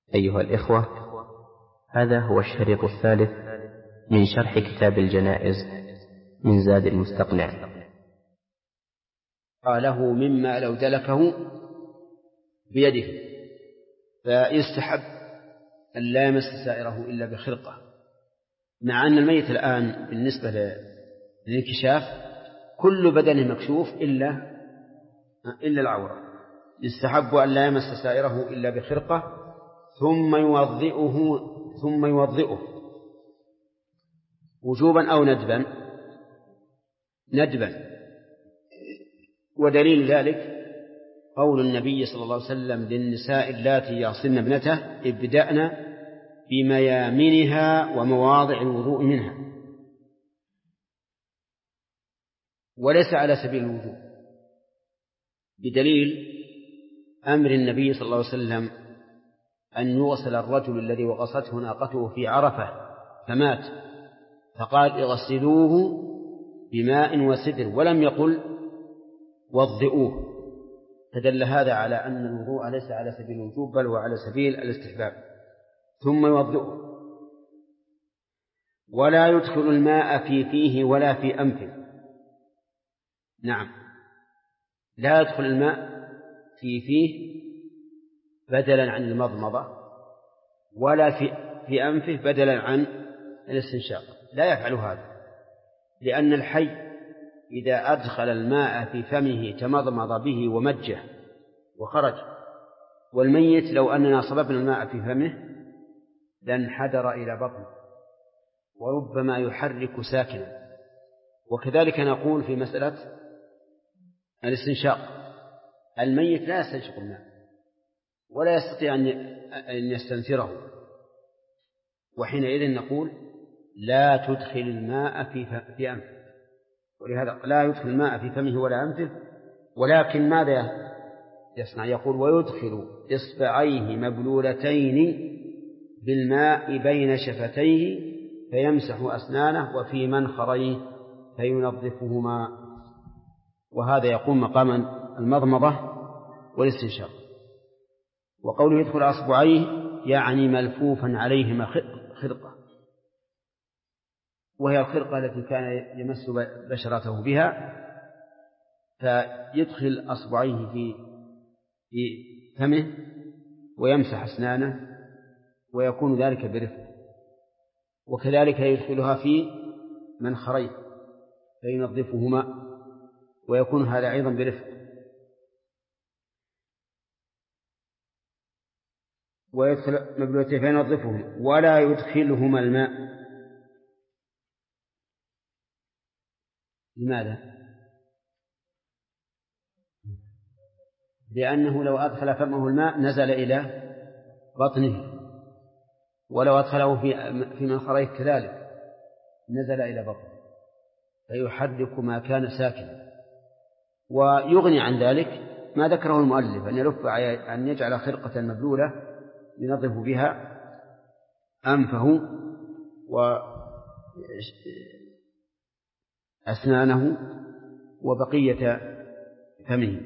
أيها الإخوة، هذا هو الشريط الثالث من شرح كتاب الجنائز من زاد المستقنع. له مما لو دلكه بيده، فيستحب أن لا يمس سائره إلا بخرقة، مع أن الميت الآن بالنسبة للانكشاف كل بدنه مكشوف إلا العورة. يستحب أن لا يمس سائره إلا بخرقة ثم يوضئه وجوبا أو ندبا. ودليل ذلك قول النبي صلى الله عليه وسلم للنساء اللاتي يغسلن ابنته: ابدأن بميامنها ومواضع الوضوء منها، وليس على سبيل الوجوب، بدليل أمر النبي صلى الله عليه وسلم أن يغسل الرجل الذي وغصته ناقته في عرفة فمات، فقال: اغسلوه بماء وسدر، ولم يقل وضئوه. فدل هذا على أن الوضوء ليس على سبيل الوجوب بل هو على سبيل الاستحباب. ثم يوضئه، ولا يدخل الماء في فيه ولا في أنفه. نعم، لا يدخل الماء في فيه بدلا عن المضمضة، ولا في أنفه بدلا عن الاستنشاق، لا يفعل هذا، لأن الحي إذا أدخل الماء في فمه تمضمض به ومجه وخرج، والميت لو أننا صببنا الماء في فمه لانحدر إلى بطنه وربما يحرك ساكنا. وكذلك نقول في مسألة الاستنشاق، الميت لا يستنشق الماء ولا يستطيع أن يستنثره، وحينئذ نقول لا تدخل الماء في أنفه، ولهذا لا يدخل الماء في فمه ولا أنفه. ولكن ماذا يصنع؟ يقول: ويدخل إصبعيه مبلولتين بالماء بين شفتيه فيمسح أسنانه وفي منخريه فينظفهما. وهذا يقوم مقام المضمضة والاستنشاق. وقوله يدخل أصبعيه يعني ملفوفا عليهما خرقة، وهي الخرقة التي كان يمس بشرته بها، فيدخل أصبعيه في فمه ويمسح أسنانه ويكون ذلك برفق. وكذلك يدخلها في منخريه فينظفهما ويكون هذا أيضا برفق. ويدخل مبلولتين فينظفهما ولا يدخلهما الماء. لماذا؟ لأنه لو أدخل فمه الماء نزل إلى بطنه، ولو أدخله في منخريه كذلك نزل إلى بطنه فيحرك ما كان ساكنا. ويغني عن ذلك ما ذكره المؤلف أن يجعل خرقة مبلولة ينظف بها أنفه وأسنانه وبقية فمه.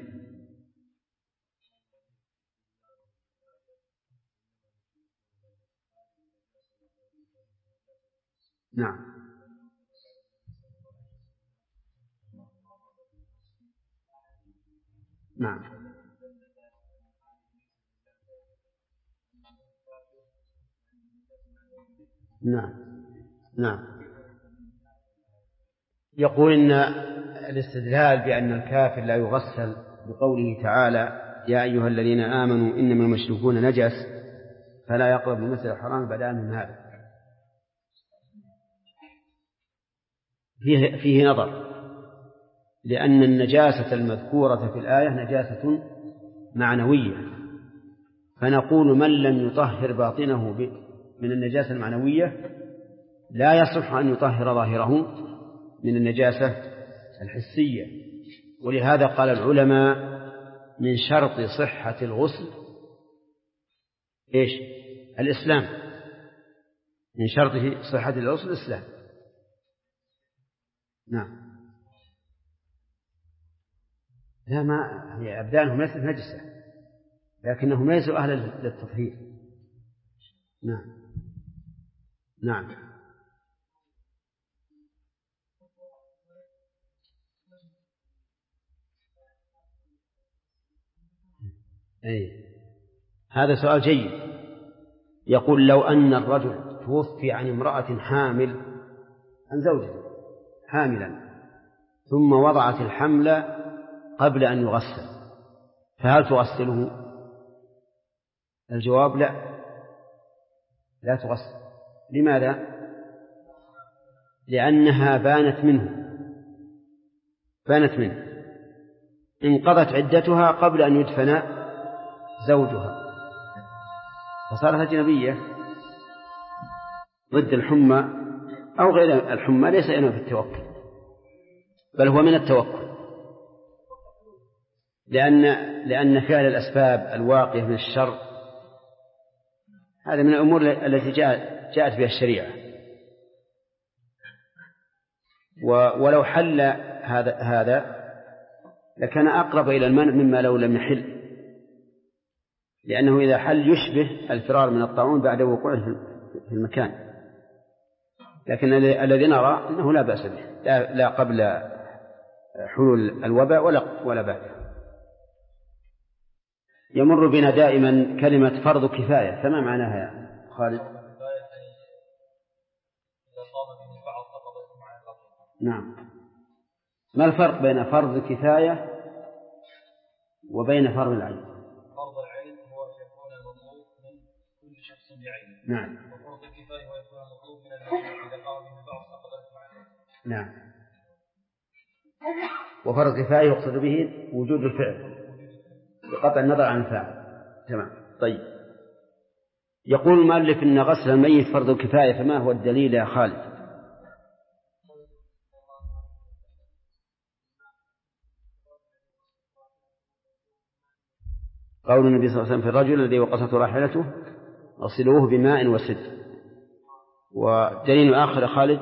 نعم، نعم، نعم، نعم. يقول إن الاستدلال بأن الكافر لا يغسل بقوله تعالى: يا أيها الذين آمنوا إنما المشركون نجس فلا يقربوا المسجد الحرام بعد عامهم هذا، فيه نظر، لأن النجاسة المذكورة في الآية نجاسة معنوية، فنقول من لم يطهر باطنه من النجاسة المعنوية لا يصح أن يطهر ظاهره من النجاسة الحسية. ولهذا قال العلماء: من شرط صحة الغسل إيش؟ الإسلام. من شرط صحة الغسل الإسلام. نعم. لا، ما هي أبدانهم ليست نجسة، لكنهم ليسوا أهلا للتطهير. نعم نعم. أي هذا سؤال جيد. يقول لو أن الرجل توفي عن امرأة حامل، عن زوجها حاملا، ثم وضعت الحمل قبل أن يغسل، فهل تغسله؟ الجواب لا، لا تغسل. لماذا؟ لأنها بانت منه، انقضت عدتها قبل أن يدفن زوجها، فصارت أجنبية ضد الحمى أو غير الحمى. ليس إنه في التوكل، بل هو من التوكل، لأن فعل الأسباب الواقية من الشر هذا من الأمور التي جاءت بها الشريعة. ولو حل هذا لكان أقرب إلى المنع مما لو لم يحل، لأنه إذا حل يشبه الفرار من الطاعون بعد وقوعه في المكان. لكن الذي نرى أنه لا بأس به، لا قبل حلول الوباء ولا بعده. يمر بنا دائما كلمة فرض كفاية، فما معناها يا خالد؟ نعم. ما الفرق بين فرض كفاية وبين فرض العين؟ فرض العين هو يكون المطلوب من كل شخص بعينه. نعم. وفرض الكفاية هو يكون المطلوب من المجتمع إذا قام به بعض سقطت معه. نعم. وفرض الكفاية يقصد به وجود الفعل بقطع النظر عن الفاعل. تمام. طيب، يقول المؤلف إن غسل الميت فرض الكفاية، فما هو الدليل يا خالد؟ قول النبي صلى الله عليه وسلم في الرجل الذي وقصته راحلته اغسلوه بماء وسدر. ودليل آخر خالد؟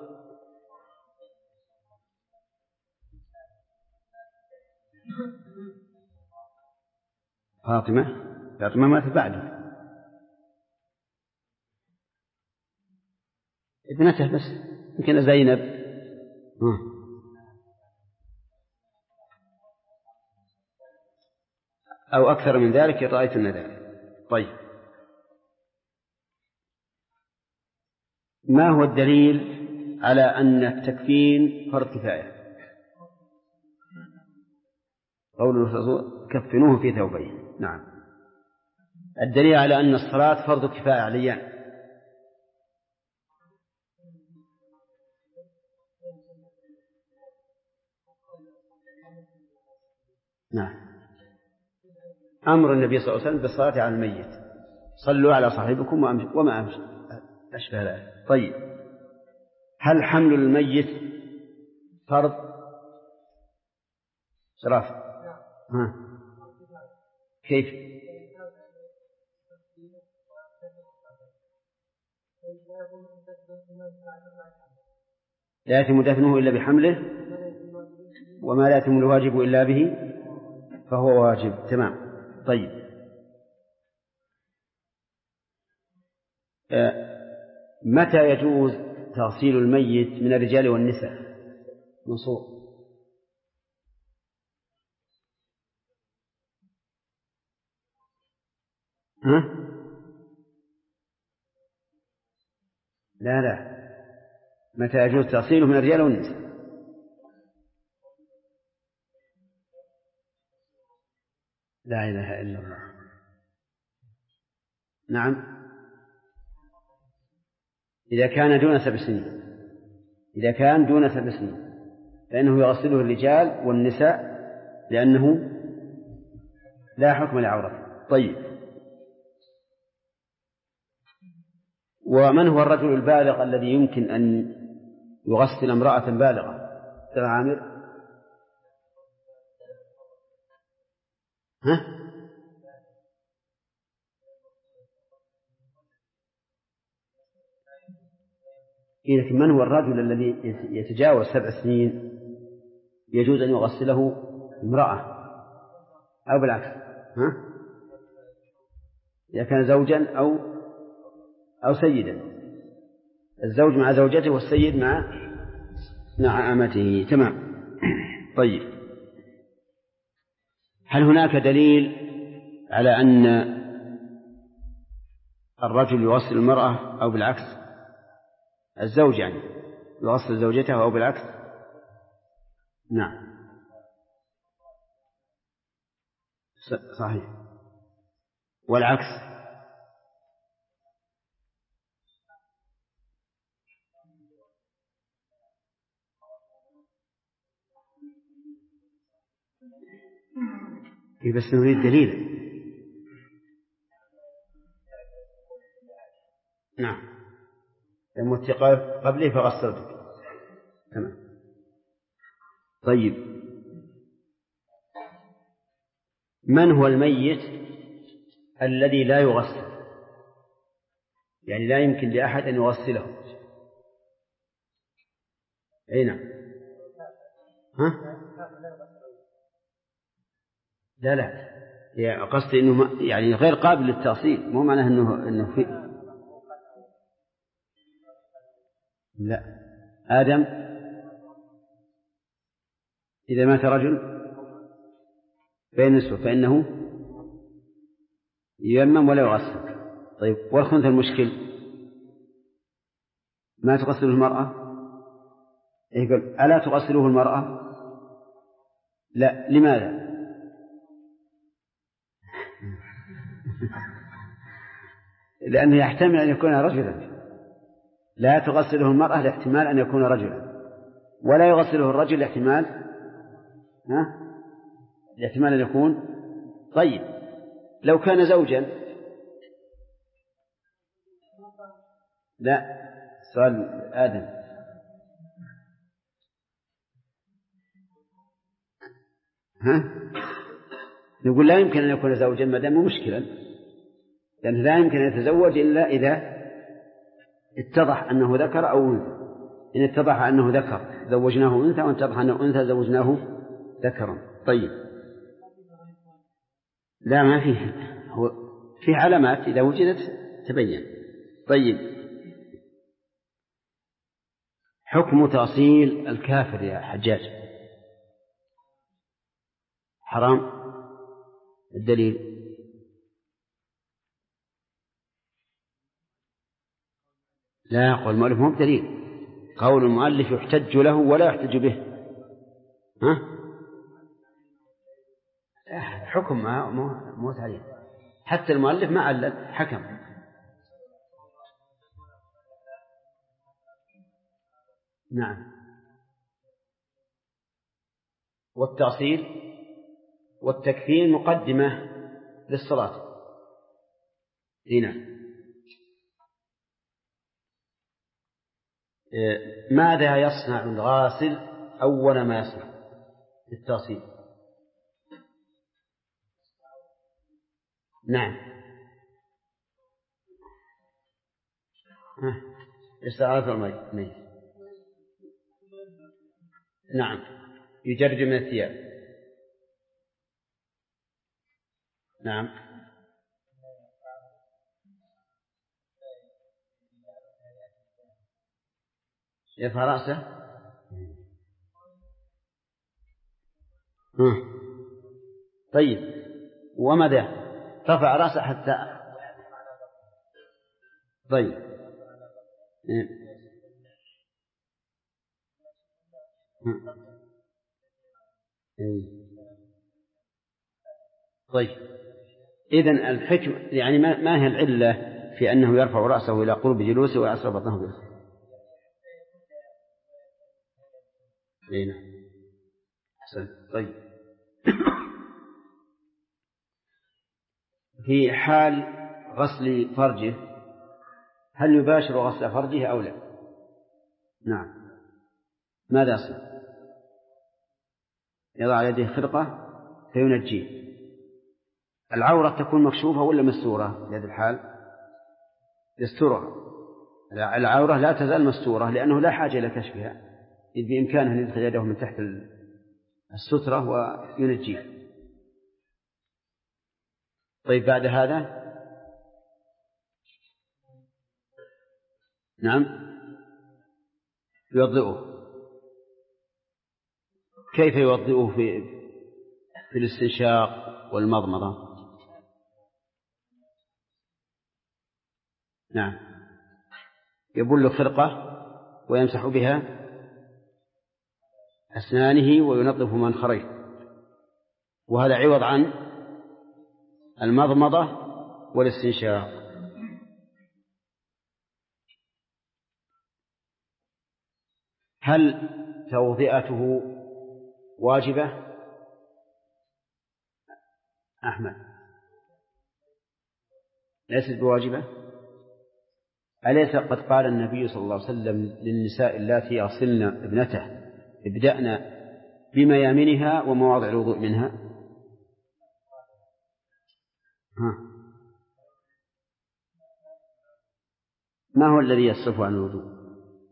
فاطمة ماتت بعده، ابنته بس، يمكن زينب. أو أكثر من ذلك رأيت ذلك. طيب، ما هو الدليل على أن التكفين فرض كفاية؟ قول الرسول كفنوه في ثوبين. نعم. الدليل على أن الصلاة فرض كفاية عليان. نعم. أمر النبي صلى الله عليه وسلم بالصلاة على الميت، صلوا على صاحبكم وما أشبه ذلك. طيب، هل حمل الميت فرض؟ شرف. كيف؟ لا يتم دفنه إلا بحمله، وما لا يتم الواجب إلا به فهو واجب. تمام. طيب، متى يجوز تغسيل الميت من الرجال والنساء؟ منصور. لا، متى يجوز تغسيله من الرجال والنساء؟ لا إله إلا الله. نعم، إذا كان دون 7 سنين. إذا كان دون 7 سنين فإنه يغسله الرجال والنساء، لأنه لا حكم لعورته. طيب، ومن هو الرجل البالغ الذي يمكن أن يغسل امرأة بالغة؟ ترى عامر؟ لكن من هو الرجل الذي يتجاوز 7 سنين يجوز أن يغسله امرأة، أو بالعكس؟ إذا كان زوجا أو سيدا، الزوج مع زوجته والسيد مع أمته. تمام. طيب، هل هناك دليل على أن الرجل يوصل المرأة أو بالعكس؟ الزوج يعني يوصل زوجته أو بالعكس؟ نعم صحيح. والعكس؟ بس نريد دليل. نعم، المت قبله فغسلتك. تمام. طيب، من هو الميت الذي لا يغسل؟ يعني لا يمكن لأحد أن يغسله. أي نعم. ها؟ لا يعني قصدي إنه يعني غير قابل للتأصيل، مو معناه إنه في. لا، آدم إذا مات رجل بين نسوه فإنه ييمم ولا يغسل. طيب، والخنثى المشكل ما تغسله المرأة؟ يقول ألا تغسله المرأة؟ لا، لماذا؟ لأنه يحتمل أن يكون رجلا. لا تغسله المرأة لاحتمال أن يكون رجلا، ولا يغسله الرجل لاحتمال أن يكون. طيب، لو كان زوجا؟ لا، سؤال آدم. نقول لا يمكن أن يكون زوجا ما دام مشكلا، لأنه لا يمكن أن يتزوج إلا إذا اتضح أنه ذكر أو أنثى. إن اتضح أنه ذكر زوجناه أنثى، وإن اتضح أنه أنثى زوجناه ذكرا. طيب، لا ما فيه، هو في علامات إذا وجدت تبين. طيب، حكم تأصيل الكافر يا حجاج؟ حرام. الدليل؟ لا، قول المؤلف مو بدليل. قول المؤلف يحتج له ولا يحتج به. حكم مو تعليل. حتى المؤلف ما علل، حكم. نعم. والتأصيل والتكفين مقدمة للصلاة. هنا ماذا يصنع الغاسل أول ما يصنع التأصيل؟ نعم، استعارة الميت. نعم، يجرد من الثياب. نعم، يرفع رأسه. طيب، وماذا؟ رفع رأسه حتى. طيب، طيب، إذن الحكم يعني ما هي العلة في أنه يرفع رأسه إلى قرب جلوسه ويعصر بطنه به؟ طيب، في حال غسل فرجه هل يباشر غسل فرجه أو لا؟ نعم. ماذا يصنع؟ يضع يده خرقة فينجيه. العورة تكون مكشوفة ولا مستورة في هذه الحال؟ يسترها. العورة لا تزال مستورة لأنه لا حاجة إلى كشفها، إذ بإمكانه أن يدخل يده من تحت السترة وينجيه. طيب، بعد هذا نعم يوضئه. كيف يوضئه في الاستنشاق والمضمضة؟ نعم يبل خرقة ويمسح بها أسنانه وينظف منخريه، وهذا عوض عن المضمضة والاستنشاق. هل توضئته واجبة؟ أحمد ليست بواجبة. أليس قد قال النبي صلى الله عليه وسلم للنساء اللاتي يغسلن ابنته ابدأن بميامنها ومواضع الوضوء منها؟ ما هو الذي يصرف عن الوضوء؟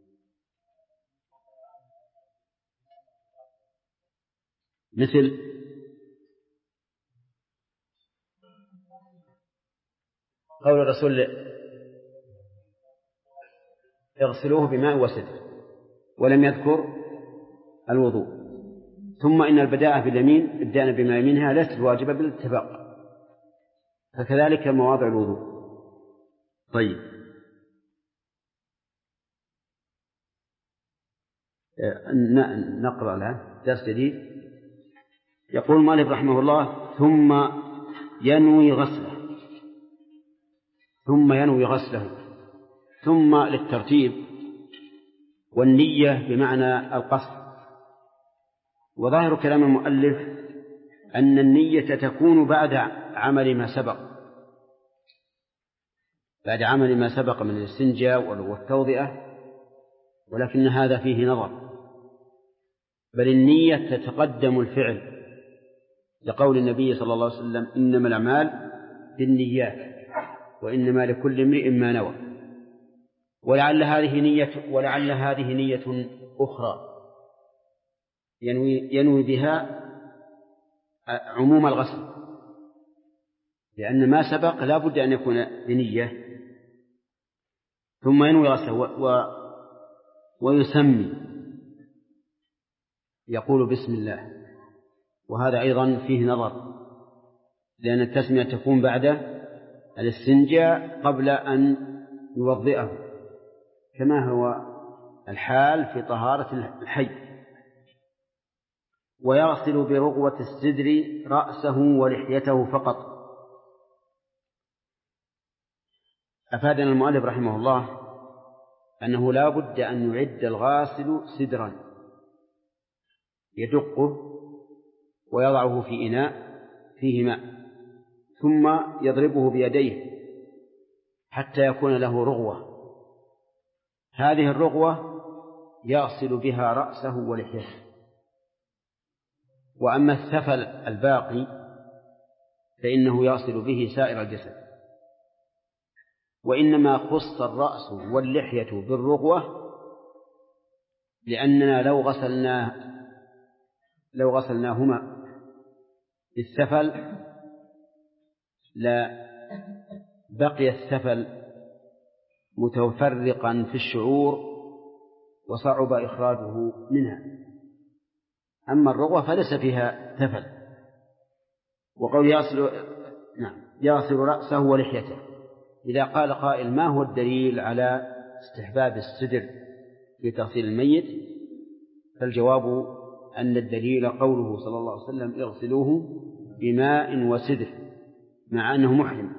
مثل قول الرسول اغسلوه بماء وسدر ولم يذكر الوضوء. ثم إن البداءة باليمين ابدأنا بما يمينها ليست واجبة بالاتفاق، فكذلك مواضع الوضوء. طيب نقرأ الآن درس جديد. يقول المؤلف رحمه الله: ثم ينوي غسله. ثم للترتيب، والنية بمعنى القصد. وظاهر كلام المؤلف أن النية تكون بعد عمل ما سبق من الاستنجاء والتوضئة، ولكن هذا فيه نظر، بل النية تتقدم الفعل، لقول النبي صلى الله عليه وسلم: إنما الأعمال بالنيات وإنما لكل امرئ ما نوى. ولعل هذه نية أخرى ينوي بها عموم الغسل، لأن ما سبق لا بد أن يكون بنية. ثم ينوي غسله ويسمي، يقول بسم الله، وهذا أيضا فيه نظر، لأن التسمية تكون بعد الاستنجاء قبل أن يوضئه، كما هو الحال في طهارة الحي. ويغسل برغوة السدر رأسه ولحيته فقط. أفادنا المؤلف رحمه الله أنه لا بد أن يعد الغاسل سدرا يدقه ويضعه في إناء فيه ماء، ثم يضربه بيديه حتى يكون له رغوة. هذه الرغوة يغسل بها رأسه ولحيته. وأما السفل الباقي فإنه يغسل به سائر الجسد. وإنما خص الرأس واللحية بالرغوة لأننا لو غسلناهما بالسفل لا بقي السفل متفرقا في الشعور وصعب إخراجه منها. أما الرغوة فليس فيها سفل. وقول يغسل رأسه ولحيته. إذا قال قائل: ما هو الدليل على استحباب السدر في تغسيل الميت؟ فالجواب أن الدليل قوله صلى الله عليه وسلم: اغسلوه بماء وسدر، مع أنه محرم.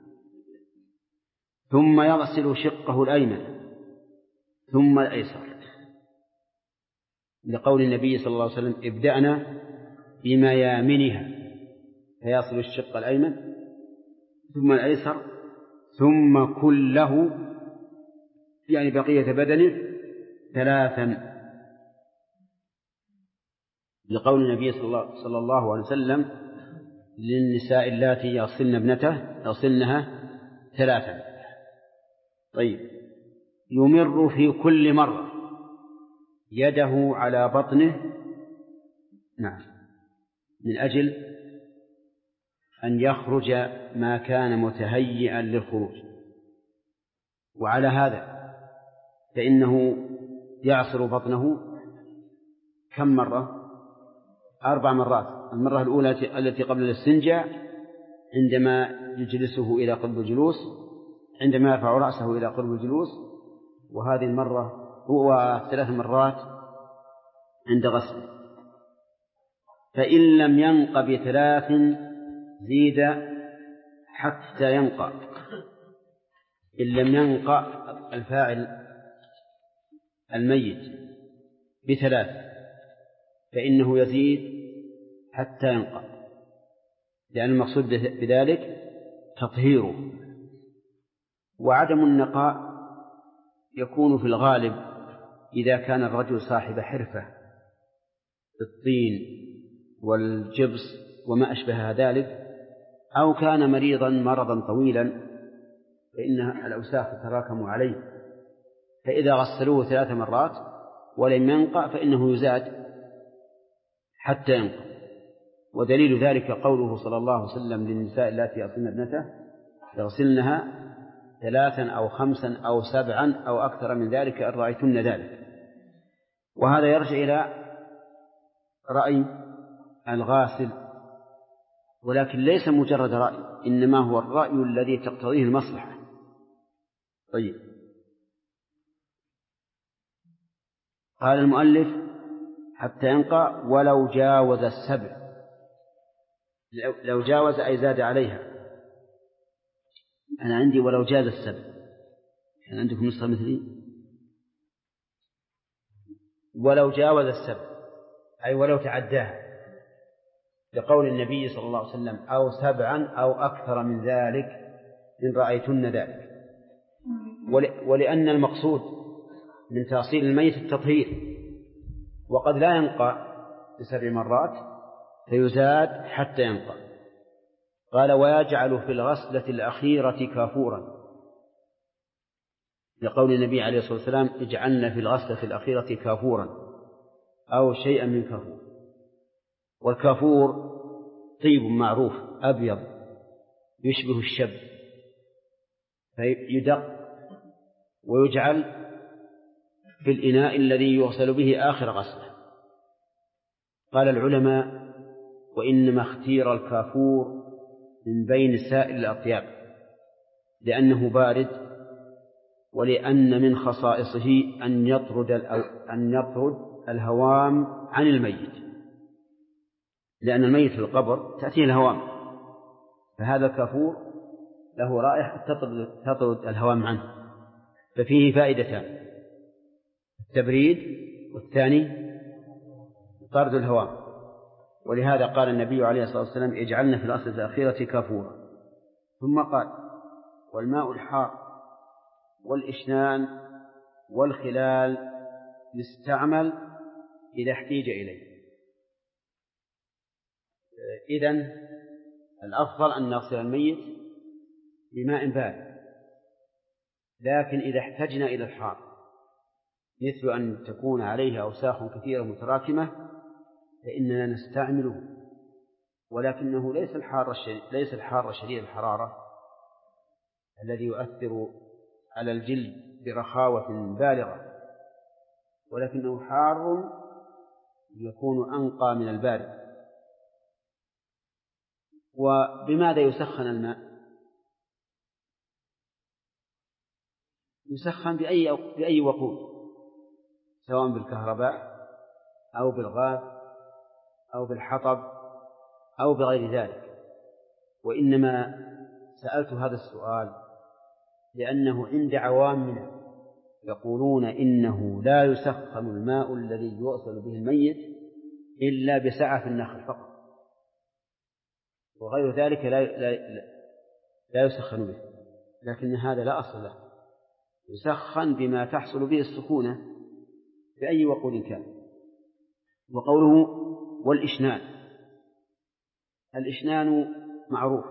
ثم يغسل شقه الأيمن ثم الأيسر، لقول النبي صلى الله عليه وسلم: ابدأنا بميامنها، فيغسل الشق الأيمن ثم الأيسر ثم كله، يعني بقية بدنه 3، لقول النبي صلى الله عليه وسلم للنساء اللاتي يغسلن ابنته يغسلنها 3. طيب، يمر في كل مرة يده على بطنه، من أجل أن يخرج ما كان متهيئا للخروج. وعلى هذا فإنه يعصر بطنه كم مرة؟ 4 مرات. المرة الأولى التي قبل الاستنجاء عندما يجلسه إلى قرب الجلوس، عندما يرفع رأسه إلى قرب الجلوس، وهذه المرة هو 3 مرات عند غسله. فإن لم ينق ب3 زيد حتى ينقى. إن لم ينقى الفاعل الميت ب3 فإنه يزيد حتى ينقى، لأن المقصود بذلك تطهيره. وعدم النقاء يكون في الغالب إذا كان الرجل صاحب حرفة بالطين والجبس وما أشبه ذلك، أو كان مريضا مرضا طويلا فإن الأوساخ تتراكم عليه، فإذا غسلوه 3 مرات ولم ينقع فإنه يزاد حتى ينقع. ودليل ذلك قوله صلى الله عليه وسلم للنساء اللاتي يغسلن ابنته يغسلنها 3 أو 5 أو 7 أو أكثر من ذلك إن رأيتن ذلك. وهذا يرجع إلى رأي الغاسل، ولكن ليس مجرد رأي، إنما هو الرأي الذي تقتضيه المصلحة. طيب، قال المؤلف حتى ينقى ولو جاوز 7. لو جاوز أي زاد عليها. أنا عندي ولو جاز 7. كان عندكم نسخة مثلي؟ ولو جاوز 7 أي ولو تعداها، لقول النبي صلى الله عليه وسلم أو 7 أو أكثر من ذلك إن رأيتن ذلك. ولأن المقصود من تغسيل الميت التطهير، وقد لا ينقى ب7 مرات فيزاد حتى ينقى. قال ويجعل في الغسلة الأخيرة كافورا، لقول النبي عليه الصلاة والسلام اجعلنا في الغسلة الأخيرة كافورا أو شيئا من كافور. والكافور طيب معروف أبيض يشبه الشب، فيدق ويجعل في الإناء الذي يغسل به آخر غسله. قال العلماء وإنما اختير الكافور من بين سائر الأطياب لأنه بارد، ولأن من خصائصه أن يطرد الهوام عن الميت، لأن الميت في القبر تأتيه الهوام، فهذا الكافور له رائحة تطرد الهوام عنه. ففيه فائدتان: التبريد، والثاني طرد الهوام. ولهذا قال النبي عليه الصلاة والسلام اجعلنا في الغسلة الأخيرة كافورا. ثم قال والماء الحار والإشنان والخلال يستعمل إذا احتيج إليه. إذن الأفضل أن نغسل الميت بماء بارد، لكن إذا احتجنا إلى الحار مثل أن تكون عليه أوساخ كثيرة متراكمة فإننا نستعمله، ولكنه ليس الحار شديد الحرارة الذي يؤثر على الجلد برخاوة بالغة، ولكنه حار يكون أنقى من البارد. وبماذا يسخن الماء؟ يسخن بأي وقود، سواء بالكهرباء أو بالغاز أو بالحطب أو بغير ذلك. وإنما سألت هذا السؤال لأنه عند عوامنا يقولون إنه لا يسخن الماء الذي يغسل به الميت إلا بسعة النخل فقط، وغير ذلك لا يسخن به، لكن هذا لا أصل له، يسخن بما تحصل به السخونة بأي وقود كان. وقوله والإشنان، الإشنان معروف،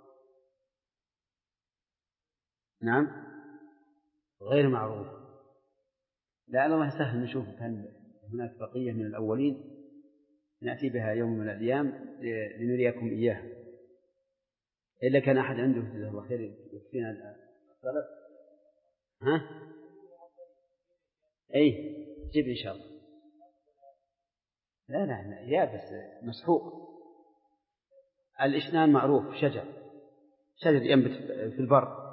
نعم، غير معروف. لعل الله سهل نشوف كان هناك بقية من الأولين نأتي بها يوم من الأيام لنريكم إياها، إلا كان أحد عنده جزاه الله خير يكفينا الطلب. ها؟ أي جيب إن شاء الله. لا يابس مسحوق. الإشنان معروف شجر ينبت في البر،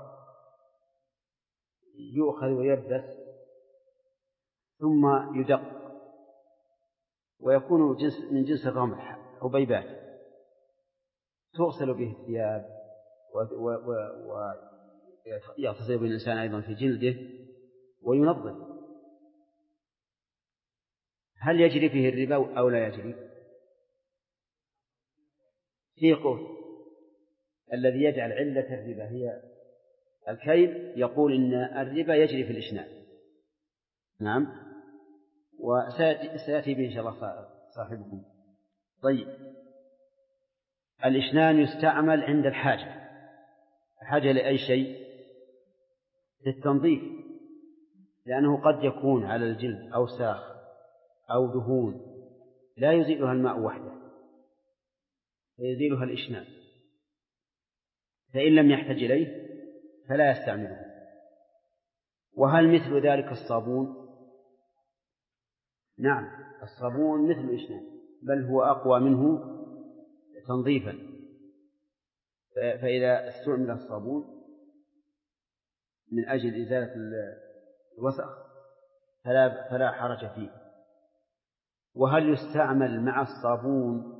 يؤخذ ويبس ثم يدق ويكون من جنس الرمح حبيبات، تغسل به الثياب ويغتسل به الإنسان أيضا في جلده وينظف. هل يجري فيه الربا أو لا يجري؟ في قول الذي يجعل علة الربا هي الكيل يقول إن الربا يجري في الإشنان. نعم، وسيأتي به إن شاء الله صاحبكم. طيب، الإشنان يستعمل عند الحاجة لأي شيء، للتنظيف، لأنه قد يكون على الجلد أوساخ أو دهون لا يزيلها الماء وحده، فيزيلها الإشنان، فإن لم يحتج إليه فلا يستعمله. وهل مثل ذلك الصابون؟ نعم، الصابون مثل الإشنان، بل هو أقوى منه تنظيفا. فإذا استعمل الصابون من أجل إزالة الوسخ فلا حرج فيه. وهل يستعمل مع الصابون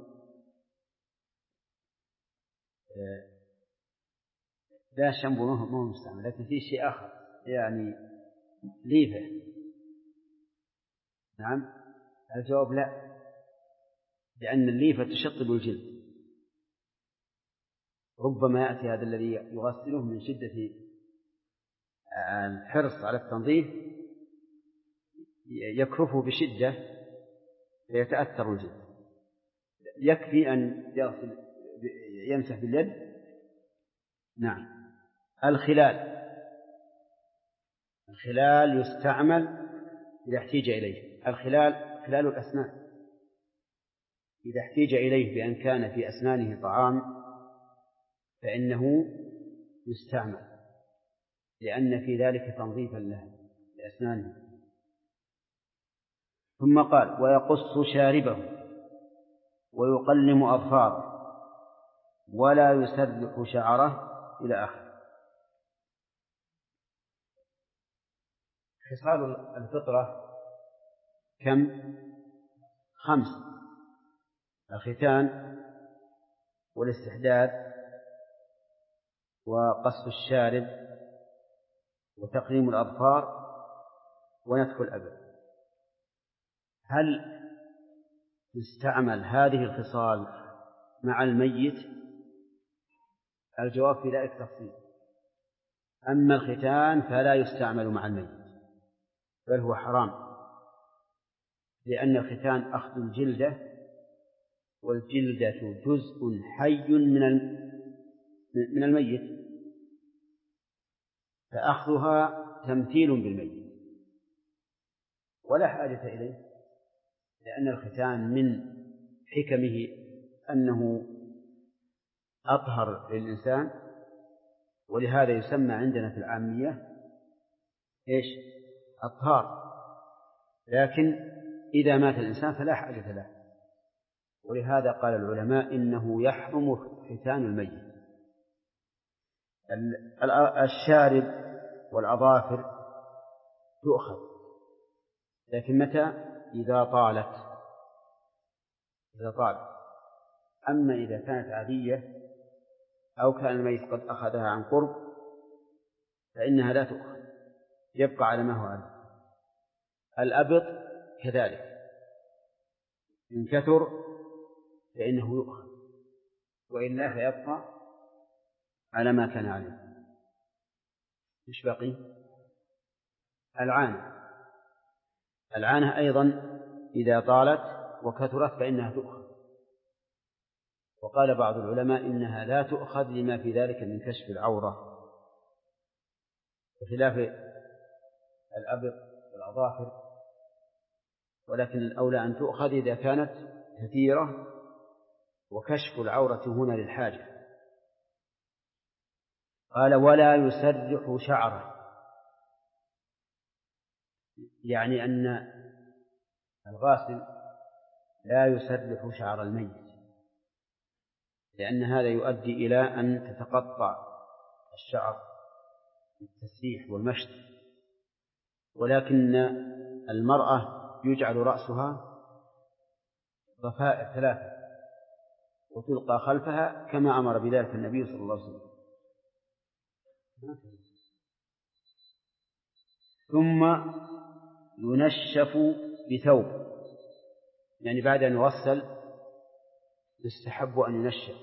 لا شامبو ما هو مستعمل، لكن فيه شيء آخر يعني ليفة؟ نعم، الجواب لا، لأن الليفة تشطب الجلد، ربما يأتي هذا الذي يغسله من شدة الحرص على التنظيف يكرفه بشدة فيتأثر الجلد. يكفي أن يمسح باليد. نعم. الخلال يستعمل إذا احتيج إليه. خلال الأسنان إذا احتيج إليه بأن كان في أسنانه طعام فإنه يستعمل، لأن في ذلك تنظيفا له لأسنانه. ثم قال: ويقص شاربه ويقلم أظفاره ولا يسرح شعره إلى آخره. خصال الفطرة كم؟ 5: الختان والاستحداث وقص الشارب وتقليم الأظفار ونتف الأبد. هل يستعمل هذه الخصال مع الميت؟ الجواب في ذلك تفصيل. أما الختان فلا يستعمل مع الميت، بل هو حرام، لأن الختان أخذ الجلدة، والجلدة جزء حي من الميت، فأخذها تمثيل بالميت ولا حاجة إليه، لأن الختان من حكمه أنه أطهر للإنسان، ولهذا يسمى عندنا في العامية أطهار. لكن إذا مات الإنسان فلا حاجة له، ولهذا قال العلماء إنه يحرم ختان الميت. الشارب والأظافر تؤخذ، لكن متى؟ إذا طالت. أما إذا كانت عادية أو كان الميت قد أخذها عن قرب فإنها لا تؤخذ، يبقى على ما هو عليه. الأبط كذلك، إن كثر فإنه يؤخذ، وإلا فيبقى على ما كان عليه. مش بقي؟ العانة أيضا إذا طالت وكثرت فإنها تؤخذ، وقال بعض العلماء إنها لا تؤخذ لما في ذلك من كشف العورة، بخلاف الأبط والأظافر، ولكن الأولى أن تؤخذ إذا كانت كثيرة وكشف العورة هنا للحاجة. قال: ولا يسرح شعره، يعني أن الغاسل لا يسرح شعر الميت، لأن هذا يؤدي إلى أن تتقطع الشعر بالتسريح والمشط. ولكن المرأة يجعل رأسها ضفائر 3 وتلقى خلفها كما أمر بذلك النبي صلى الله عليه وسلم. ثم ينشف بثوب، يعني بعد أن يغسل يستحب أن ينشف،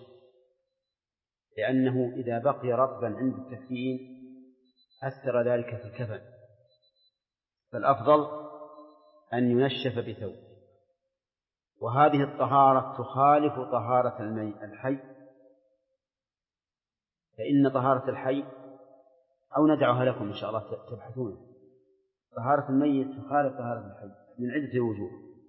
لأنه إذا بقي رطبا عند التكفين أثر ذلك في الكفن، فالأفضل أن ينشف بثوب. وهذه الطهارة تخالف طهارة الحي، فإن طهارة الحي أو ندعها لكم إن شاء الله تبحثون. طهارة الميت تخالف طهارة الحي من عدة وجوه،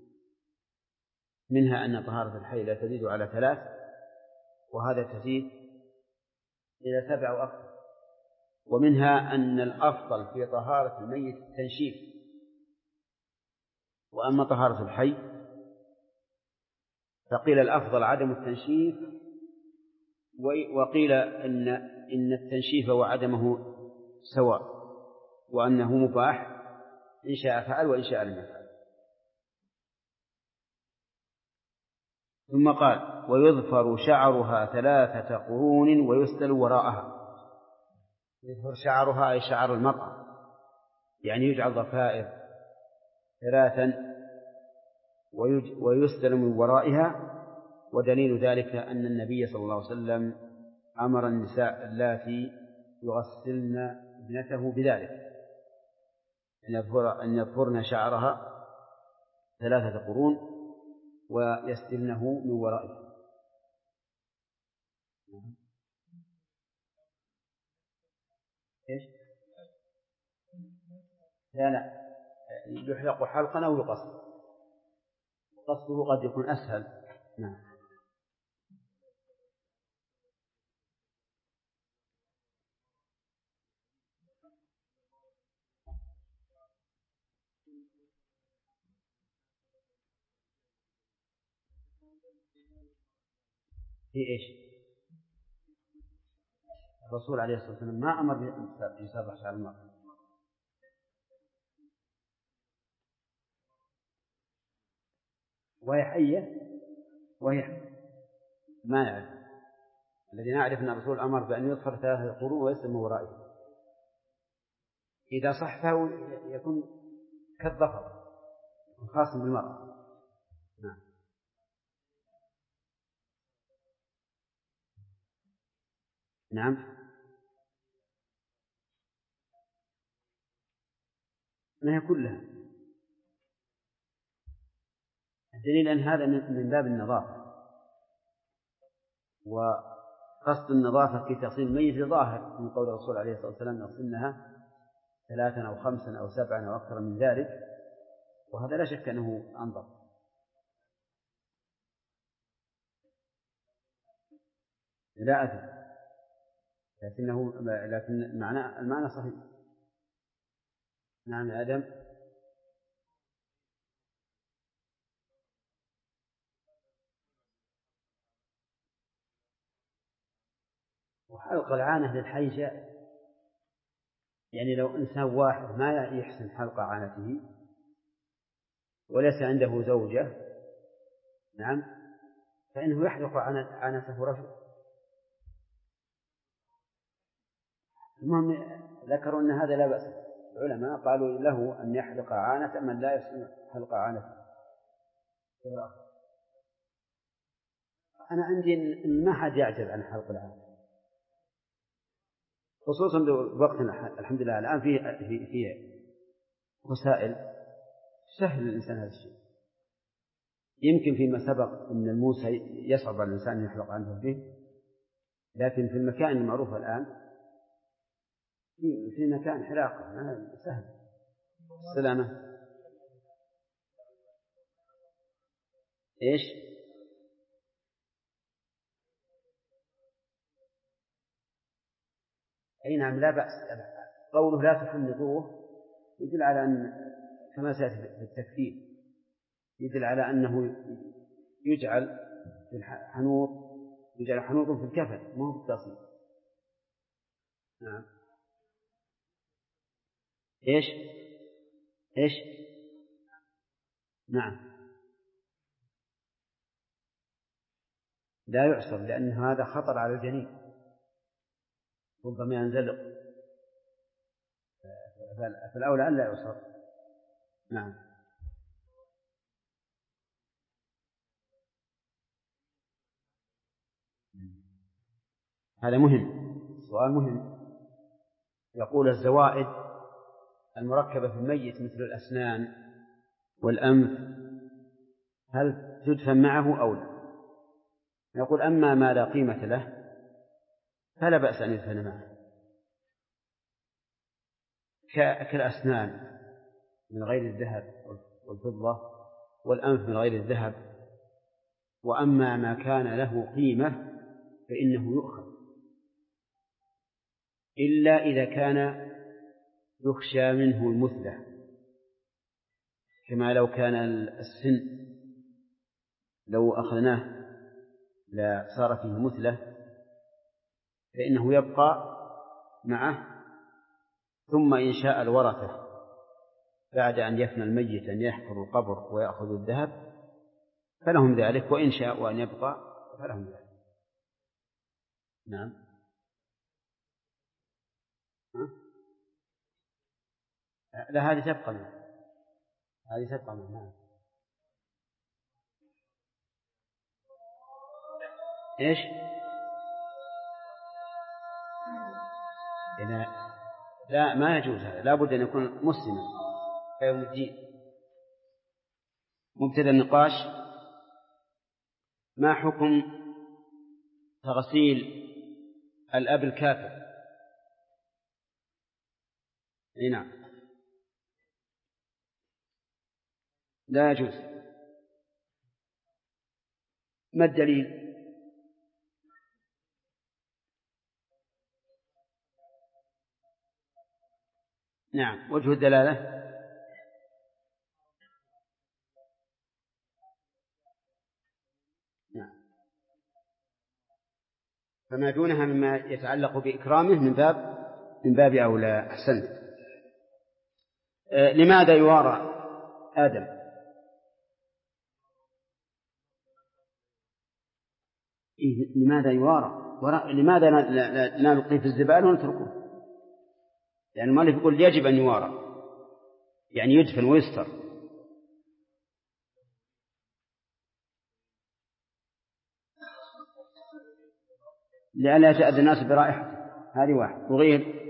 منها أن طهارة الحي لا تزيد على 3، وهذا تزيد إلى 7 أو أكثر. ومنها أن الأفضل في طهارة الميت التنشيف، وأما طهارة الحي فقيل الأفضل عدم التنشيف، وقيل إن التنشيف وعدمه سواء، وأنه مباح إن شاء فعل وإن شاء لم يفعل. ثم قال: ويظفر شعرها 3 قرون ويسدل وراءها. يظفر شعرها أي شعر المرأة، يعني يجعل ضفائر 3 ويسدل من ورائها. ودليل ذلك أن النبي صلى الله عليه وسلم أمر النساء اللاتي يغسلن ابنته بذلك أن يظفرن شعرها 3 قرون ويسدلنه من ورائها. إيش؟ لا يحلق حلقا أو يقص، قصده قد يكون أسهل. نعم. في إيش؟ الرسول عليه الصلاة والسلام ما أمر بيسرح شعر المرأة. وهي حية ما نعرف. الذي نعرف أن الرسول أمر بأن يظفر 3 قرون ويسلم من ورائه. إذا صح فهو يكون كالظفر، خاص بالمرأة. نعم. نعم. ما هي كلها. الدليل أن هذا من باب النظافة، وقصد النظافة في تغسيل الميت ظاهر من قول الرسول عليه الصلاة والسلام: يغسلنها 3 أو 5 أو 7 أو أكثر من ذلك، وهذا لا شك أنه أنظف. لا أدري، لكن المعنى صحيح. نعم يا آدم. وحلق العانة للحي جائز، يعني لو إنسان واحد ما يحسن حلق عانته وليس عنده زوجة، نعم، فإنه يحلق عانته رجل. المهم ذكروا أن هذا لا بأس. العلماء قالوا له أن يحلق عانة من لا يحسن حلق عانته. أنا عندي إن ما حد يعجز عن حلق العانة، خصوصا بوقتنا الحمد لله الآن في وسائل سهل للإنسان هذا الشيء. يمكن فيما سبق أن الموسى يصعب على الإنسان أن يحلق عنه فيه، لكن في المكان المعروف الآن في مكان حلاقة سهل. السلامة. إيش؟ أي نعم لا بأس. قوله لا تحنطوه يدل على أن كما سيأتي في التكفير يدل على أنه يجعل حنوط في الكفن مو في التصنيف. نعم. إيش نعم لا يعصر لأن هذا خطر على الجنين ربما ينزلق، فالأولى أن لا يعصر. نعم. هذا مهم، سؤال مهم. يقول الزوائد المركبة في الميت مثل الأسنان والأنف هل تدفن معه أو لا؟ يقول أما ما لا قيمة له فلا بأس أن يدفن معه، كالأسنان من غير الذهب والفضة والأنف من غير الذهب. وأما ما كان له قيمة فإنه يؤخذ، إلا إذا كان يخشى منه المثلة، كما لو كان السن لو أخذناه لا صار فيه مثلة فإنه يبقى معه، ثم إن شاء الورثة بعد أن يفنى الميت أن يحفروا القبر ويأخذوا الذهب فلهم ذلك، وإن شاءوا أن يبقى فلهم ذلك. نعم. لا هذه تبقى منه، هذه تبقى منه. نعم. إيش؟ لا ما يجوز هذا، لا بد أن يكون مسلما كيوم الدين. مبتدأ النقاش: ما حكم تغسيل الأب الكافر؟ نعم لا يجوز. ما الدليل؟ نعم وجه الدلالة. نعم فما دونها مما يتعلق بإكرامه من باب أولى. أحسنت. لماذا يوارى آدم؟ لماذا يوارى؟ لماذا لا نلقيه في الزبالة ونتركه؟ لأن المؤلف يقول يجب أن يوارى، يعني يدفن ويستر. لئلا يتأذى الناس برائحته، هذه واحد. وغير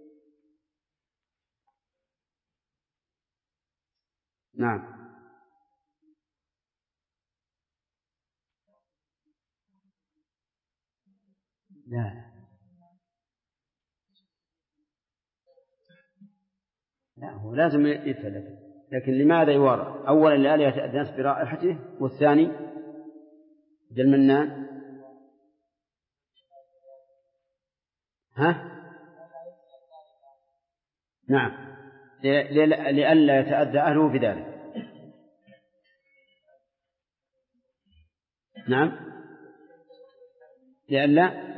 نعم لا هو لازم يدفن، لكن لماذا يوارى؟ أولا لئلا يتأذى الناس برائحته، والثاني المنان نعم لئلا يتأذى أهله بذلك. نعم لئلا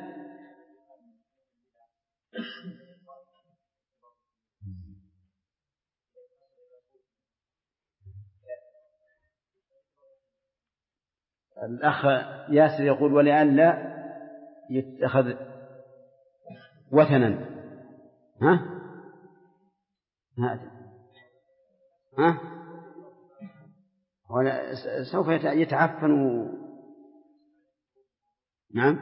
الأخ ياسر يقول ولئلا يتخذ وثنا. سوف يتعفن نعم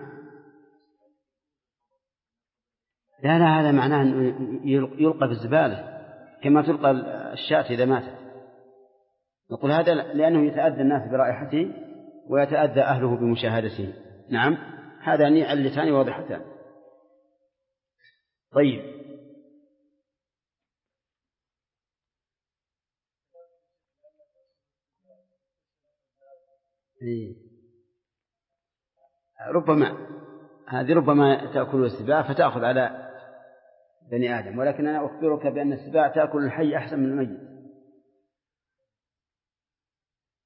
لا هذا معناه أنه يلقى في الزبالة كما تلقى الشاة إذا ماتت. نقول هذا لأنه يتأذى الناس برائحته ويتأذى أهله بمشاهدته. نعم هذا علتان واضحتان. طيب ربما تأكل السباع فتأخذ على بني آدم، ولكن أنا أخبرك بأن السباع تأكل الحي أحسن من الميت.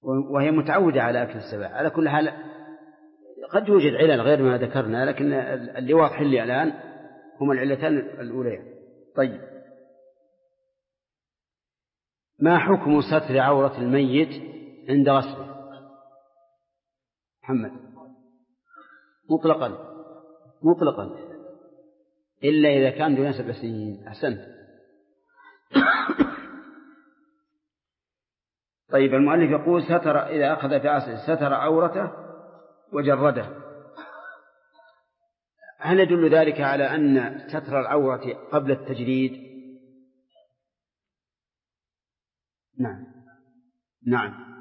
وهي متعودة على أكل السباع. على كل حال قد يوجد علل غير ما ذكرنا، لكن اللي واضح لي الآن هما العلتان الأوليان. طيب، ما حكم ستر عورة الميت عند غسله؟ محمد. مطلقا إلا إذا كان دون 7 سنين. أحسنت. طيب، المؤلف يقول ستر إذا أخذ في عصره ستر عورته وجرده. هل يدل ذلك على أن ستر العورة قبل التجريد؟ نعم،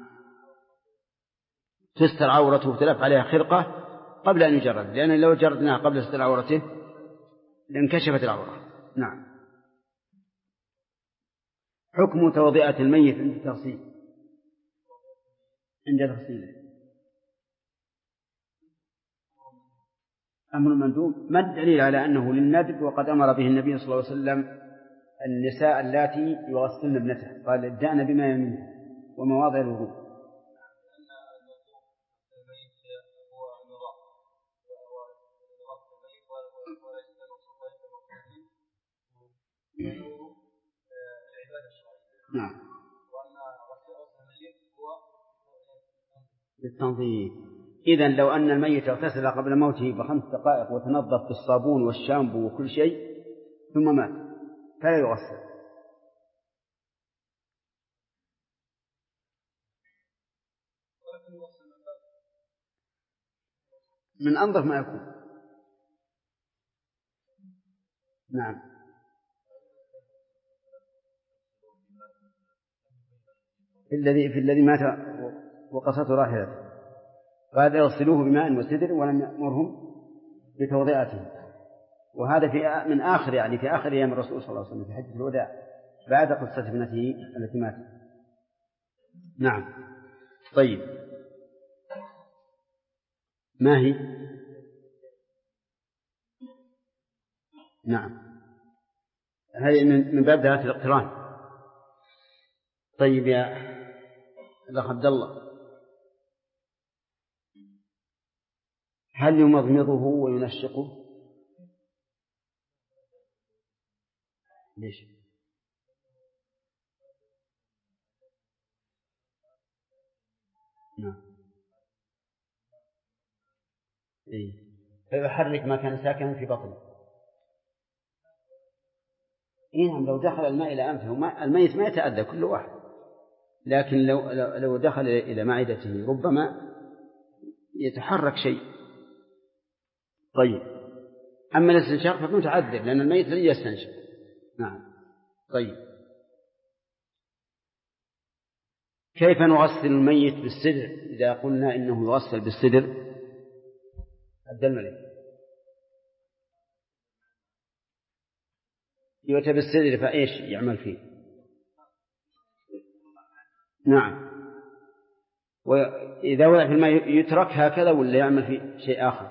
تستر عورته وتلف عليها خرقة قبل أن يجرد، لأن لو جردناها قبل ستر عورته لانكشفت العورة. نعم. حكم توضئة الميت عند تغسيله أمر مندوب. ما الدليل على أنه للندب وقد أمر به النبي صلى الله عليه وسلم النساء اللاتي يغسلن ابنته، قال ابدأن بما يمنه ومواضع الوضوء. نعم، بالتنظيف. إذن لو أن الميت اغتسل قبل موته ب5 دقائق وتنظف بالصابون والشامبو وكل شيء ثم مات فلا يغسل. من أنظف ما يكون. نعم. في الذي مات وقصته راحلته قال اغسلوه بماء وسدر ولم يأمرهم بتوضئته. وهذا من آخر في آخر أيام الرسول صلى الله عليه وسلم في حجة الوداع بعد قصة ابنته التي ماتت. نعم. طيب، ما هي؟ نعم، هذه من باب ذات الاقتران. طيب يا الأخ عبد الله، هل يمضمضه وينشقه؟ ليش؟ نعم. فيحرك ما كان ساكنا في بطنه. نعم، لو دخل الماء إلى أنفه الميت ما يتأذى كل واحد، لكن لو دخل إلى معدته ربما يتحرك شيء. طيب، أما الاستنشاق فمتعذر لأن الميت لن يستنشق. نعم. طيب، كيف نغسل الميت بالسدر إذا قلنا إنه يغسل بالسدر؟ عبد الملك. يؤتى بالسدر فإيش يعمل فيه؟ نعم. وإذا وضع في الماء يترك هكذا ولا يعمل فيه شيء آخر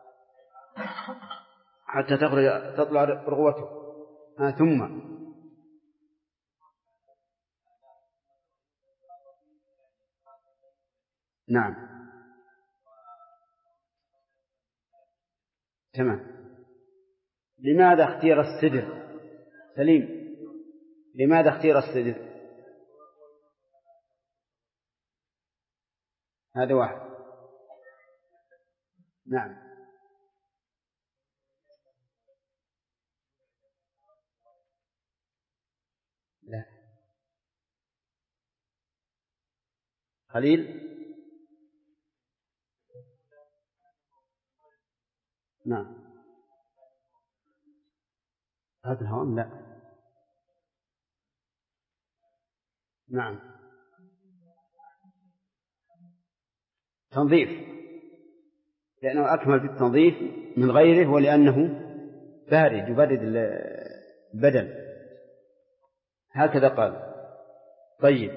حتى تطلع رغوته؟ ثم نعم، تمام. لماذا اختير السدر؟ سليم، لماذا اختير السدر؟ هذا واحد. نعم. لا، خليل. نعم. هذا الهوام لا. نعم، تنظيف، لأنه أكمل في التنظيف من غيره، ولأنه بارد يبرد البدن، هكذا قال. طيب،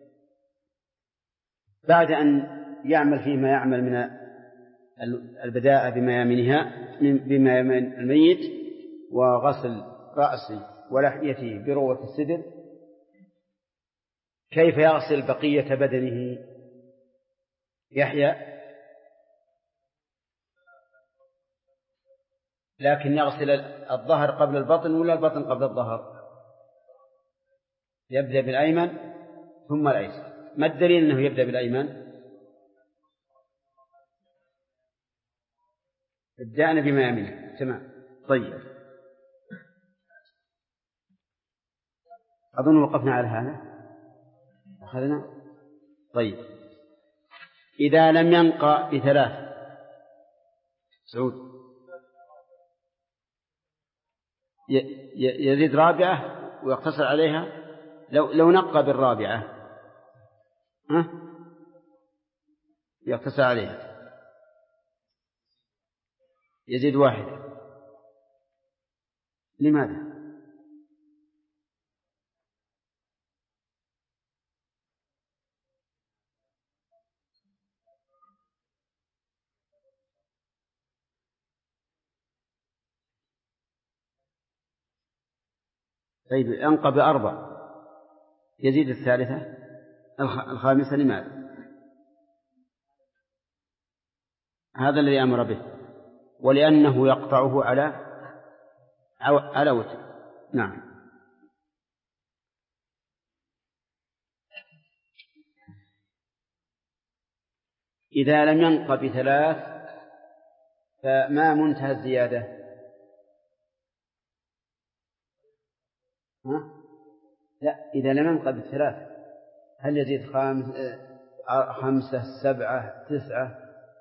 بعد أن يعمل فيه ما يعمل من البداءة بما يمين الميت وغسل رأسه ولحيته بروة السدر، كيف يغسل بقية بدنه يحيى، لكن يغسل الظهر قبل البطن ولا البطن قبل الظهر؟ يبدأ بالأيمن ثم الأيسر. ما الدليل أنه يبدأ بالأيمن؟ ابدأنا بما يمنه. تمام. طيب، أظن وقفنا على هذا. أخذنا. طيب، إذا لم ينقى بثلاث سعود يزيد رابعة ويقتصر عليها. لو نقى بالرابعة يقتصر عليها، يزيد واحدة. لماذا؟ طيب، أنقى بأربع يزيد الثالثة الخامسة. لماذا؟ هذا الذي أمر به، ولأنه يقطعه على وتر. نعم. إذا لم ينق بثلاث فما منتهى الزيادة؟ لا، إذا لم ينق بثلاث هل يزيد خمسة، سبعة، تسعة؟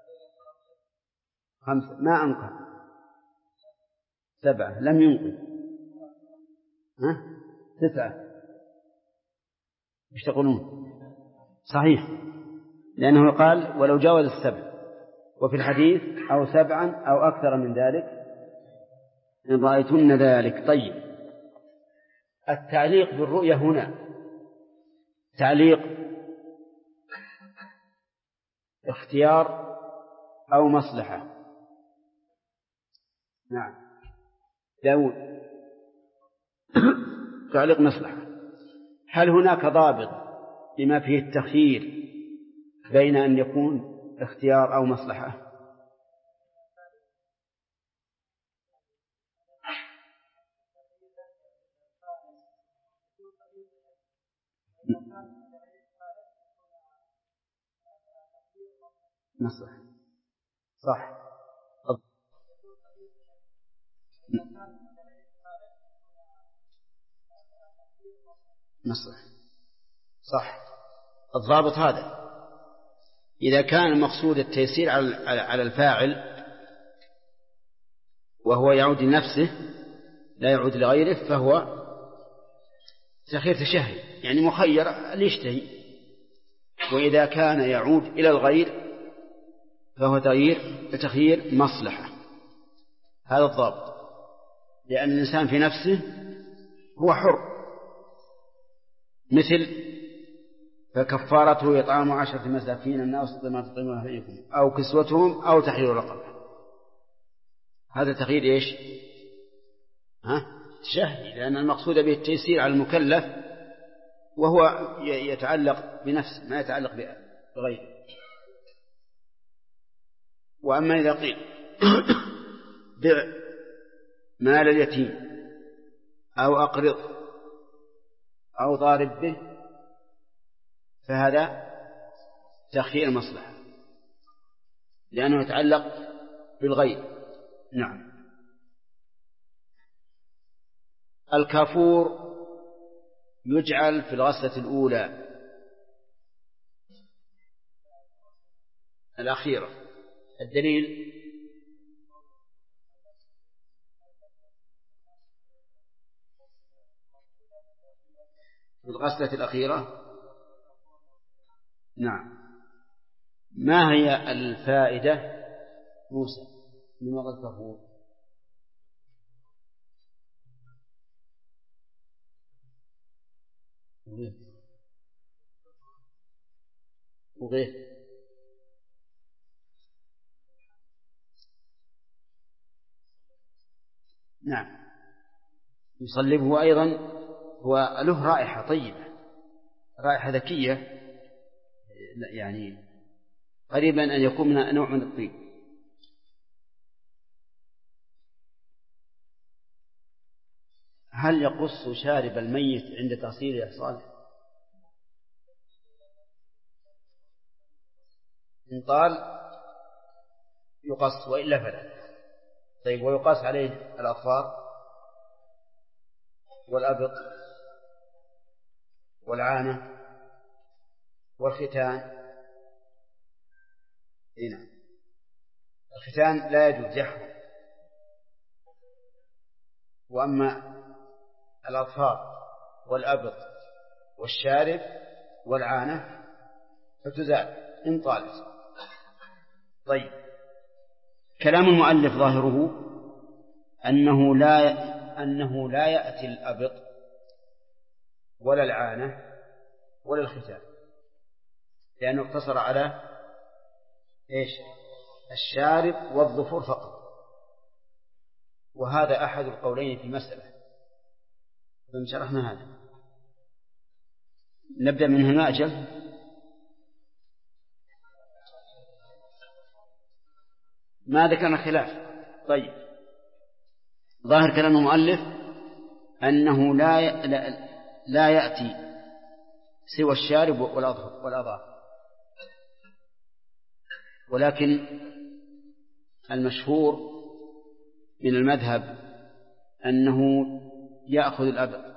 خمسة ما أنقى، سبعة لم ينقي، تسعة. ايش تقولون؟ صحيح، لأنه قال ولو جاوز السبع، وفي الحديث أو سبعا أو أكثر من ذلك إن رأيتن ذلك. طيب، التعليق بالرؤية هنا تعليق اختيار أو مصلحة. نعم داود. تعليق مصلحة. هل هناك ضابط بما فيه التخيير بين أن يكون اختيار أو مصلحة؟ مصلحة. صح. مصلحة. صح. الضابط هذا إذا كان المقصود التيسير على الفاعل وهو يعود لنفسه لا يعود لغيره فهو تخيير تشهي، يعني مخير ليشتهي. وإذا كان يعود إلى الغير فهو تخيير مصلحة. هذا الضابط، لأن الإنسان في نفسه هو حر. مثل فكفارته إطعام 10 مساكين من أوسط ما تطعمون أهليكم أو كسوتهم أو تحرير رقبة. هذا تخيير إيش؟ تشهي، لأن المقصود به التيسير على المكلف وهو يتعلق بنفسه ما يتعلق بغيره. وأما إذا قيل بع مال اليتيم أو أقرض أو ضارب به فهذا تخيير مصلحة لأنه يتعلق بالغير. نعم. الكافور يجعل في الغسلة الأولى الأخيرة. الدليل في الغسلة الأخيرة. نعم. ما هي الفائدة موسى لماذا الكافور؟ وغير نعم يصلبه أيضا، وله رائحة طيبة، رائحة ذكية، يعني قريبا أن يكون من نوع من الطيب. هل يقص شارب الميت عند تغسيله يا صالح؟ إن طال يقص وإلا فلا. طيب، ويقاس عليه الأظفار والأبط والعانة والختان. هنا الختان لا يجوز يحرم، وأما الأظفار والأبط والشارب والعانة فتزال إن طالت. طيب، كلام المؤلف ظاهره أنه لا يأتي الأبط ولا العانة ولا الختان، لأنه اقتصر على إيش؟ الشارب والظفر فقط، وهذا أحد القولين في المسألة. فإن شرحنا هذا نبدأ من هنا. أجل ما ذكرنا خلاف. طيب، ظاهر كلام المؤلف أنه لا يأتي سوى الشارب والأظافر، ولكن المشهور من المذهب أنه يأخذ الأبط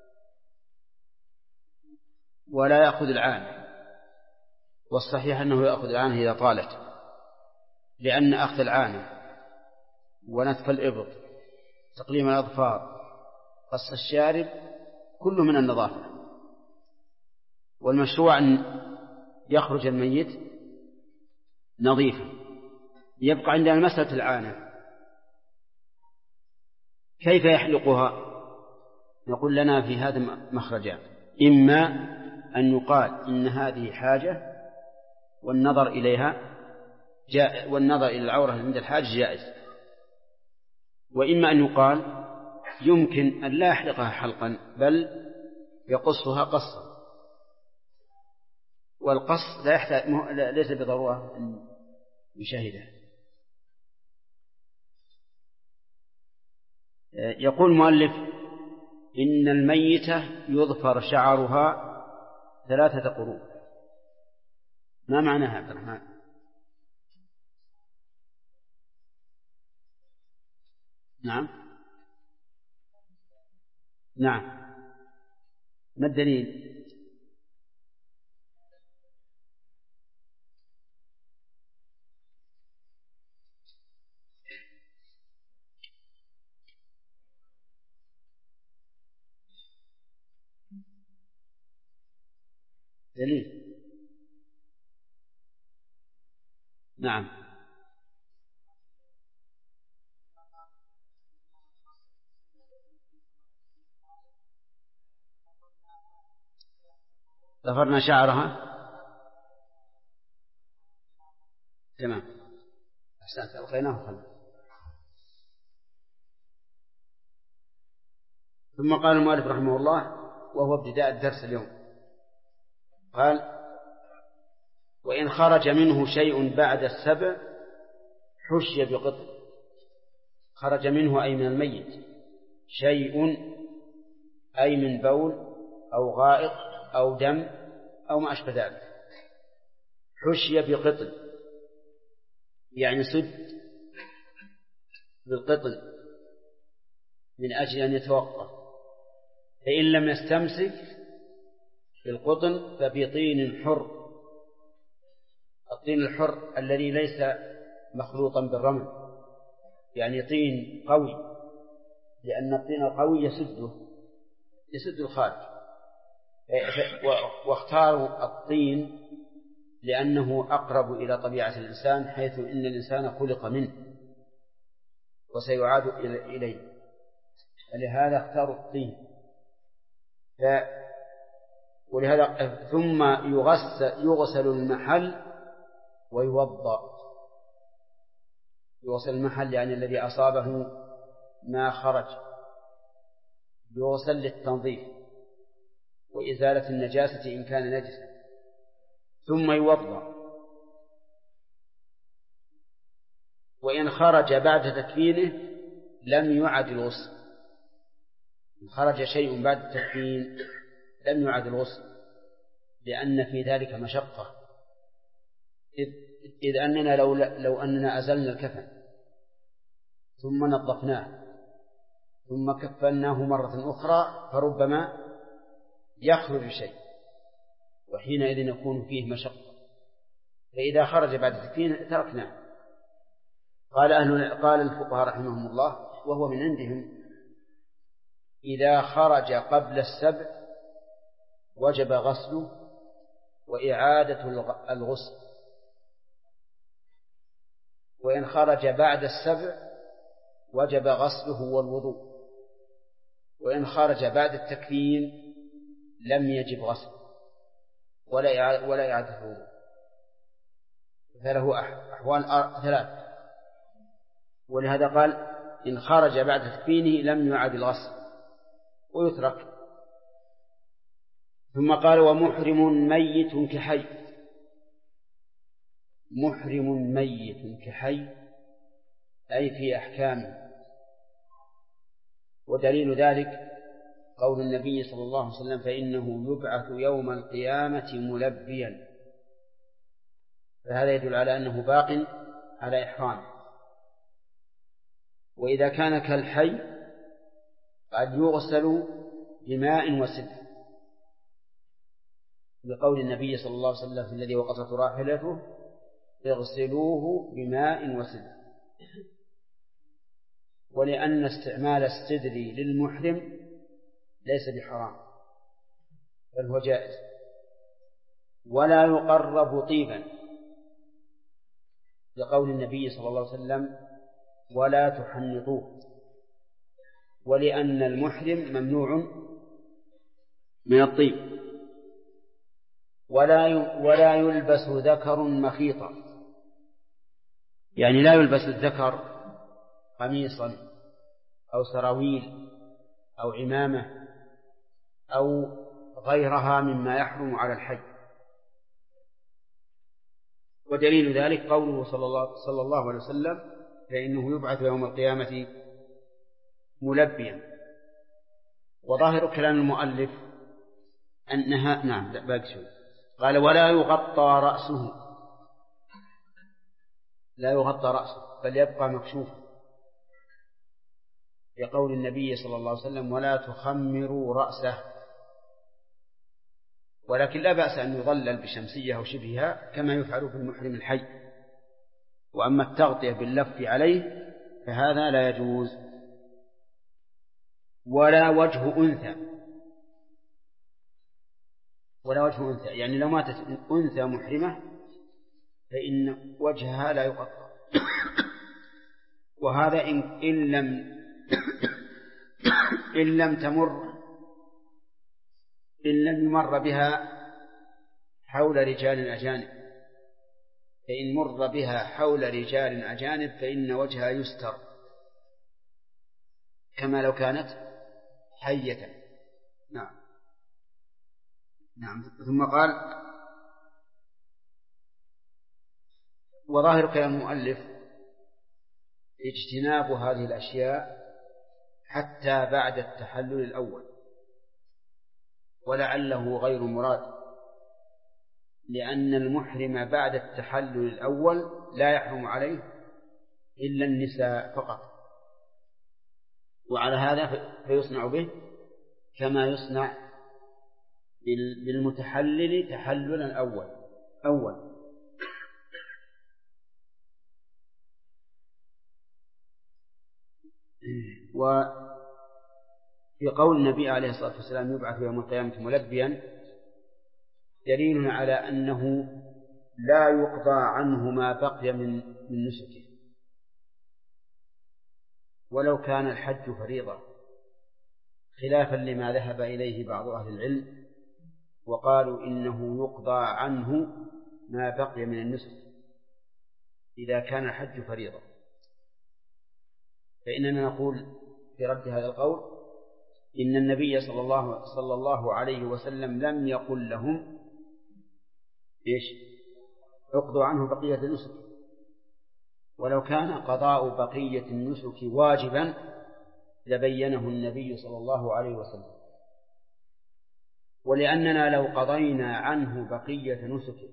ولا يأخذ العانة، والصحيح أنه يأخذ العانة إذا طالت، لأن أخذ العانة ونتف الإبط تقليم الأظفار قص الشارب كل من النظافة. والمشروع أن يخرج الميت نظيفا. يبقى عندنا مسألة العانة، كيف يحلقها؟ نقول لنا في هذا مخرجان: إما أن يقال إن هذه حاجة والنظر إليها والنظر إلى العورة عند الحاج جائز، وإما أن يقال يمكن أن لا يحلقها حلقا بل يقصها قصا، والقص لا يحتاج ليس بضرورة أن يشاهده. يقول المؤلف إن الميتة يظفر شعرها 3 قرون. ما معناها عبد الرحمن؟ نعم ما الدليل؟ دليل. نعم. ظفرنا شعرها. تمام، أحسنت، ألقيناه خلف. ثم قال المؤلف رحمه الله وهو ابتداء الدرس اليوم، قال: وإن خرج منه شيء بعد 7 حشي بقطن. خرج منه أي من الميت شيء، أي من بول أو غائط أو دم أو ما أشبه ذلك، حشي بقطن يعني سد بالقطن من أجل أن يتوقف، فإن لم يستمسك بالقطن فبطين حر. الطين الحر الذي ليس مخلوطا بالرمل، يعني طين قوي، لأن الطين القوي يسد الخارج. واختاروا الطين لأنه أقرب إلى طبيعة الإنسان، حيث إن الإنسان خلق منه وسيعاد إليه، فلهذا اختاروا الطين. ولهذا ثم يغسل المحل ويوضأ. يغسل المحل يعني الذي أصابه ما خرج، يغسل للتنظيف وإزالة النجاسة إن كان نجسا، ثم يوضأ وإن خرج بعد تكفينه لم يعد الغسل. إن خرج شيء بعد التكفين لم يعد الغسل، لأن في ذلك مشقة، إذ أننا لو أننا أزلنا الكفن ثم نظفناه ثم كفناه مرة أخرى فربما يخرج شيء، وحينئذ يكون فيه مشقة، فإذا خرج بعد التكفين تركناه. قال الفقهاء رحمهم الله وهو من عندهم: إذا خرج قبل السبع وجب غسله وإعادة الغسل، وإن خرج بعد السبع وجب غسله والوضوء، وإن خرج بعد التكفين لم يجب غسل ولا إعادة الوضوء. فله أحوال ثلاث، ولهذا قال: إن خرج بعد تكفينه لم يعد الغسل ويترك. ثم قال: ومحرم ميت كحي. محرم ميت كحي أي في أحكامه، ودليل ذلك قول النبي صلى الله عليه وسلم: فإنه يبعث يوم القيامة ملبيا. فهذا يدل على أنه باق على إحرامه. وإذا كان كالحي قد يغسل بماء وسدر، لقول النبي صلى الله عليه وسلم: الذي وقصت راحلته اغسلوه بماء وسدر. ولأن استعمال السدر للمحرم ليس بحرام بل هو جائز. ولا يقرب طيبا، لقول النبي صلى الله عليه وسلم: ولا تحنطوه. ولأن المحرم ممنوع من الطيب. ولا يلبس ذكر مخيطا، يعني لا يلبس الذكر قميصا أو سراويل أو عمامة أو غيرها مما يحرم على الحي. ودليل ذلك قوله صلى الله عليه وسلم: فإنه يبعث يوم القيامة ملبيا. وظاهر كلام المؤلف أنها قال: ولا يغطى رأسه، لا يغطى رأسه بل يبقى مكشوفا، لقول النبي صلى الله عليه وسلم: ولا تخمروا رأسه. ولكن لا بأس أن يظلل بشمسية أو شبهها كما يفعل في المحرم الحي. وأما التغطية باللف عليه فهذا لا يجوز. ولا وجه أنثى، ولا وجه أنثى يعني لو ماتت أنثى محرمة فإن وجهها لا يغطى. وهذا إن لم يمر بها حول رجال أجانب، فإن مر بها حول رجال أجانب فإن وجهها يستر كما لو كانت حية. نعم. ثم قال: وظاهر كلام المؤلف اجتناب هذه الأشياء حتى بعد التحلل الأول، ولعله غير مراد، لأن المحرم بعد التحلل الأول لا يحرم عليه إلا النساء فقط، وعلى هذا فيصنع به كما يصنع بالمتحلل تحللا أول. وفي قول النبي عليه الصلاة والسلام: يبعث يوم القيامة ملبيا، دليل على أنه لا يقضى عنه ما بقي من نسكه، ولو كان الحج فريضة، خلافا لما ذهب إليه بعض أهل العلم وقالوا إنه يقضى عنه ما بقي من النسك إذا كان الحج فريضة. فإننا نقول في رد هذا القول: إن النبي صلى الله عليه وسلم لم يقل لهم اقضوا عنه بقية النسك، ولو كان قضاء بقية النسك واجبا لبينه النبي صلى الله عليه وسلم. ولأننا لو قضينا عنه بقية نسكه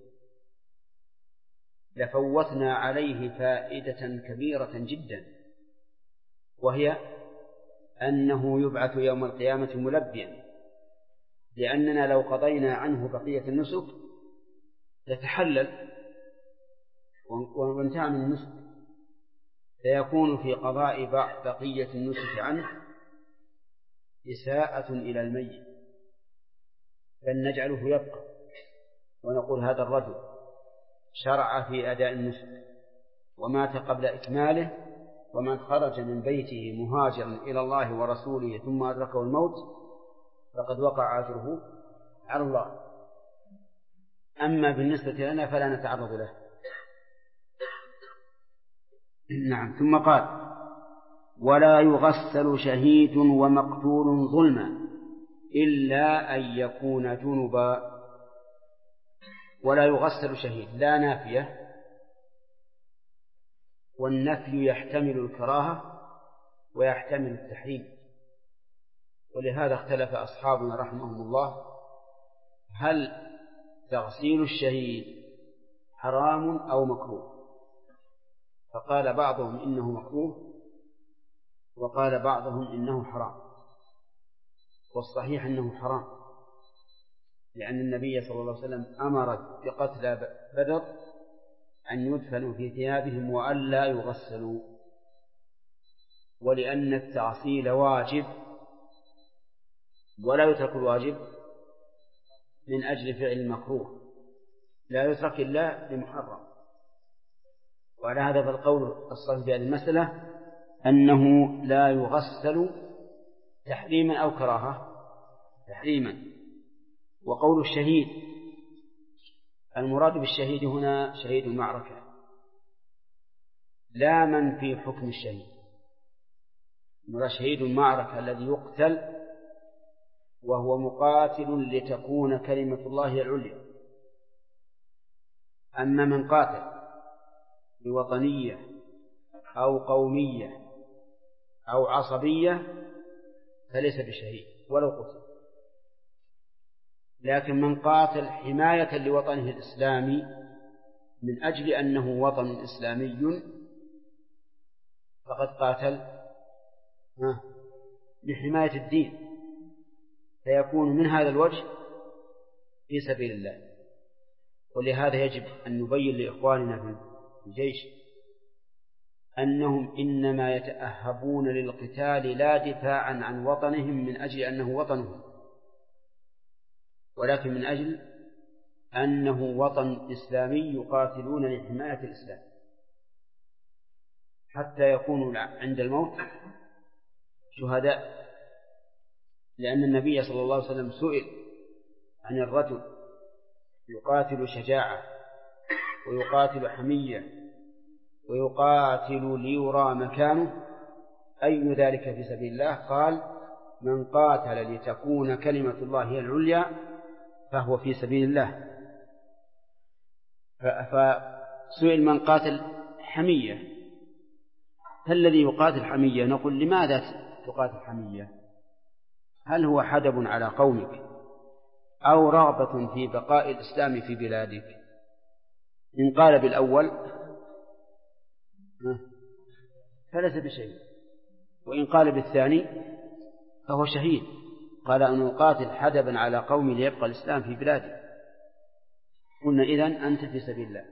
لفوتنا عليه فائدة كبيرة جدا، وهي أنه يبعث يوم القيامة ملبيا، لأننا لو قضينا عنه بقية النسك يتحلل وانتهى من النسك، فيكون في قضاء بقية النسك عنه إساءة إلى الميت، بل نجعله يبقى ونقول هذا الرجل شرع في أداء النسك ومات قبل إكماله، ومن خرج من بيته مهاجرا إلى الله ورسوله ثم أدركه الموت فقد وقع أجره على الله. أما بالنسبة لنا فلا نتعرض له. نعم. ثم قال: ولا يغسل شهيد ومقتول ظلما إلا أن يكون جنبا. ولا يغسل شهيد، لا نافية، والنفي يحتمل الكراهة ويحتمل التحريم، ولهذا اختلف أصحابنا رحمهم الله هل تغسيل الشهيد حرام أو مكروه، فقال بعضهم إنه مكروه وقال بعضهم إنه حرام، والصحيح أنه حرام، لأن النبي صلى الله عليه وسلم أمر بقتل بدر أن يدفنوا في ثيابهم وألا يغسلوا، ولأن التغسيل واجب ولا يترك الواجب من أجل فعل المكروه، لا يترك إلا لمحرم. وعلى هذا فالقول الصحيح في هذه المسألة أنه لا يغسل تحريما أو كراهة، تحريما. وقول الشهيد، المراد بالشهيد هنا شهيد المعركة لا من في حكم الشهيد، مراد شهيد المعركة الذي يقتل وهو مقاتل لتكون كلمة الله العليا. أما من قاتل بوطنية أو قومية أو عصبية فليس بشهيد ولو قتل، لكن من قاتل حماية لوطنه الإسلامي من أجل أنه وطن إسلامي فقد قاتل لحماية الدين، فيكون من هذا الوجه في سبيل الله. ولهذا يجب أن نبين لإخواننا في الجيش أنهم إنما يتأهبون للقتال لا دفاعا عن وطنهم من أجل أنه وطنهم، ولكن من أجل أنه وطن إسلامي يقاتلون لحماية الإسلام حتى يكونوا عند الموت شهداء. لأن النبي صلى الله عليه وسلم سئل عن الرجل يقاتل شجاعة ويقاتل حمية ويقاتل ليرى مكانه أي ذلك في سبيل الله؟ قال: من قاتل لتكون كلمة الله هي العليا فهو في سبيل الله. فسئل من قاتل حمية، فالذي يقاتل حمية نقول: لماذا تقاتل حمية؟ هل هو حدب على قومك أو رغبة في بقاء الإسلام في بلادك؟ إن قال بالأول فليس بشهيد، وإن قال بالثاني فهو شهيد. قال: أن أقاتل حدبا على قومي ليبقى الإسلام في بلادي. قلنا: إذن أنت في سبيل الله.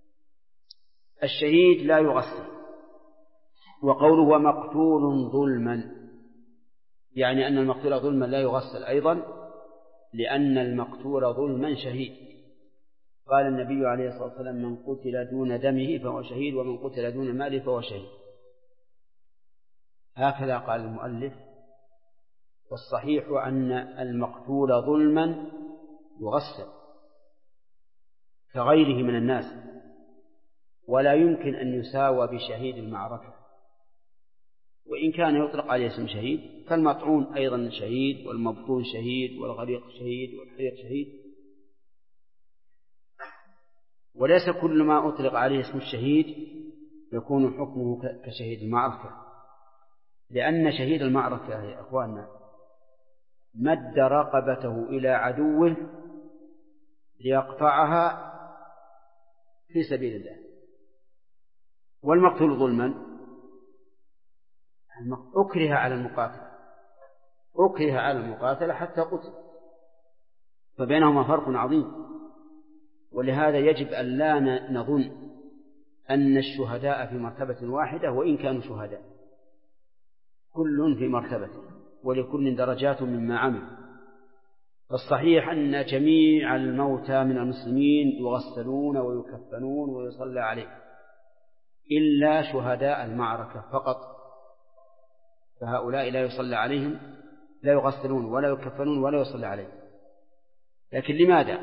الشهيد لا يغسل. وقوله ومقتول ظلما يعني أن المقتول ظلما لا يغسل أيضا، لأن المقتول ظلما شهيد. قال النبي عليه الصلاة والسلام: من قتل دون دمه فهو شهيد، ومن قتل دون ماله فهو شهيد. هكذا قال المؤلف. والصحيح أن المقتول ظلما يغسل كغيره من الناس، ولا يمكن أن يساوى بشهيد المعركة، وإن كان يطلق عليه اسم شهيد، فالمطعون أيضا شهيد، والمبطون شهيد، والغريق شهيد، والحريق شهيد. وليس كل ما أطلق عليه اسم الشهيد يكون حكمه كشهيد المعركة، لأن شهيد المعركة يا أخواننا مد رقبته إلى عدوه ليقطعها في سبيل الله، والمقتول ظلما أكره على المقاتلة حتى قتل، فبينهما فرق عظيم. ولهذا يجب أن لا نظن أن الشهداء في مرتبة واحدة وإن كانوا شهداء، كل في مرتبة ولكل درجات مما عمل. فالصحيح أن جميع الموتى من المسلمين يغسلون ويكفنون ويصلى عليهم إلا شهداء المعركة فقط، فهؤلاء لا يصلى عليهم، لا يغسلون ولا يكفنون ولا يصلى عليهم. لكن لماذا؟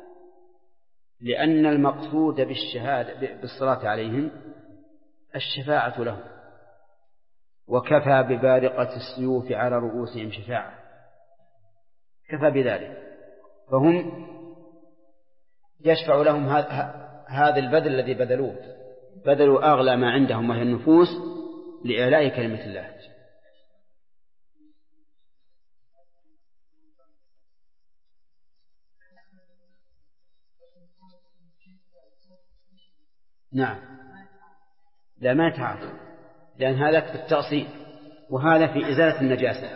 لأن المقصود بالصلاة عليهم الشفاعة لهم، وكفى ببارقة السيوف على رؤوسهم شفاعة، كفى بذلك، فهم يشفع لهم هذا البذل الذي بذلوا أغلى ما عندهم وهي النفوس لإعلاء كلمة الله. نعم، لا ما تعرف، لأن هذا في التأصيل وهذا في إزالة النجاسة.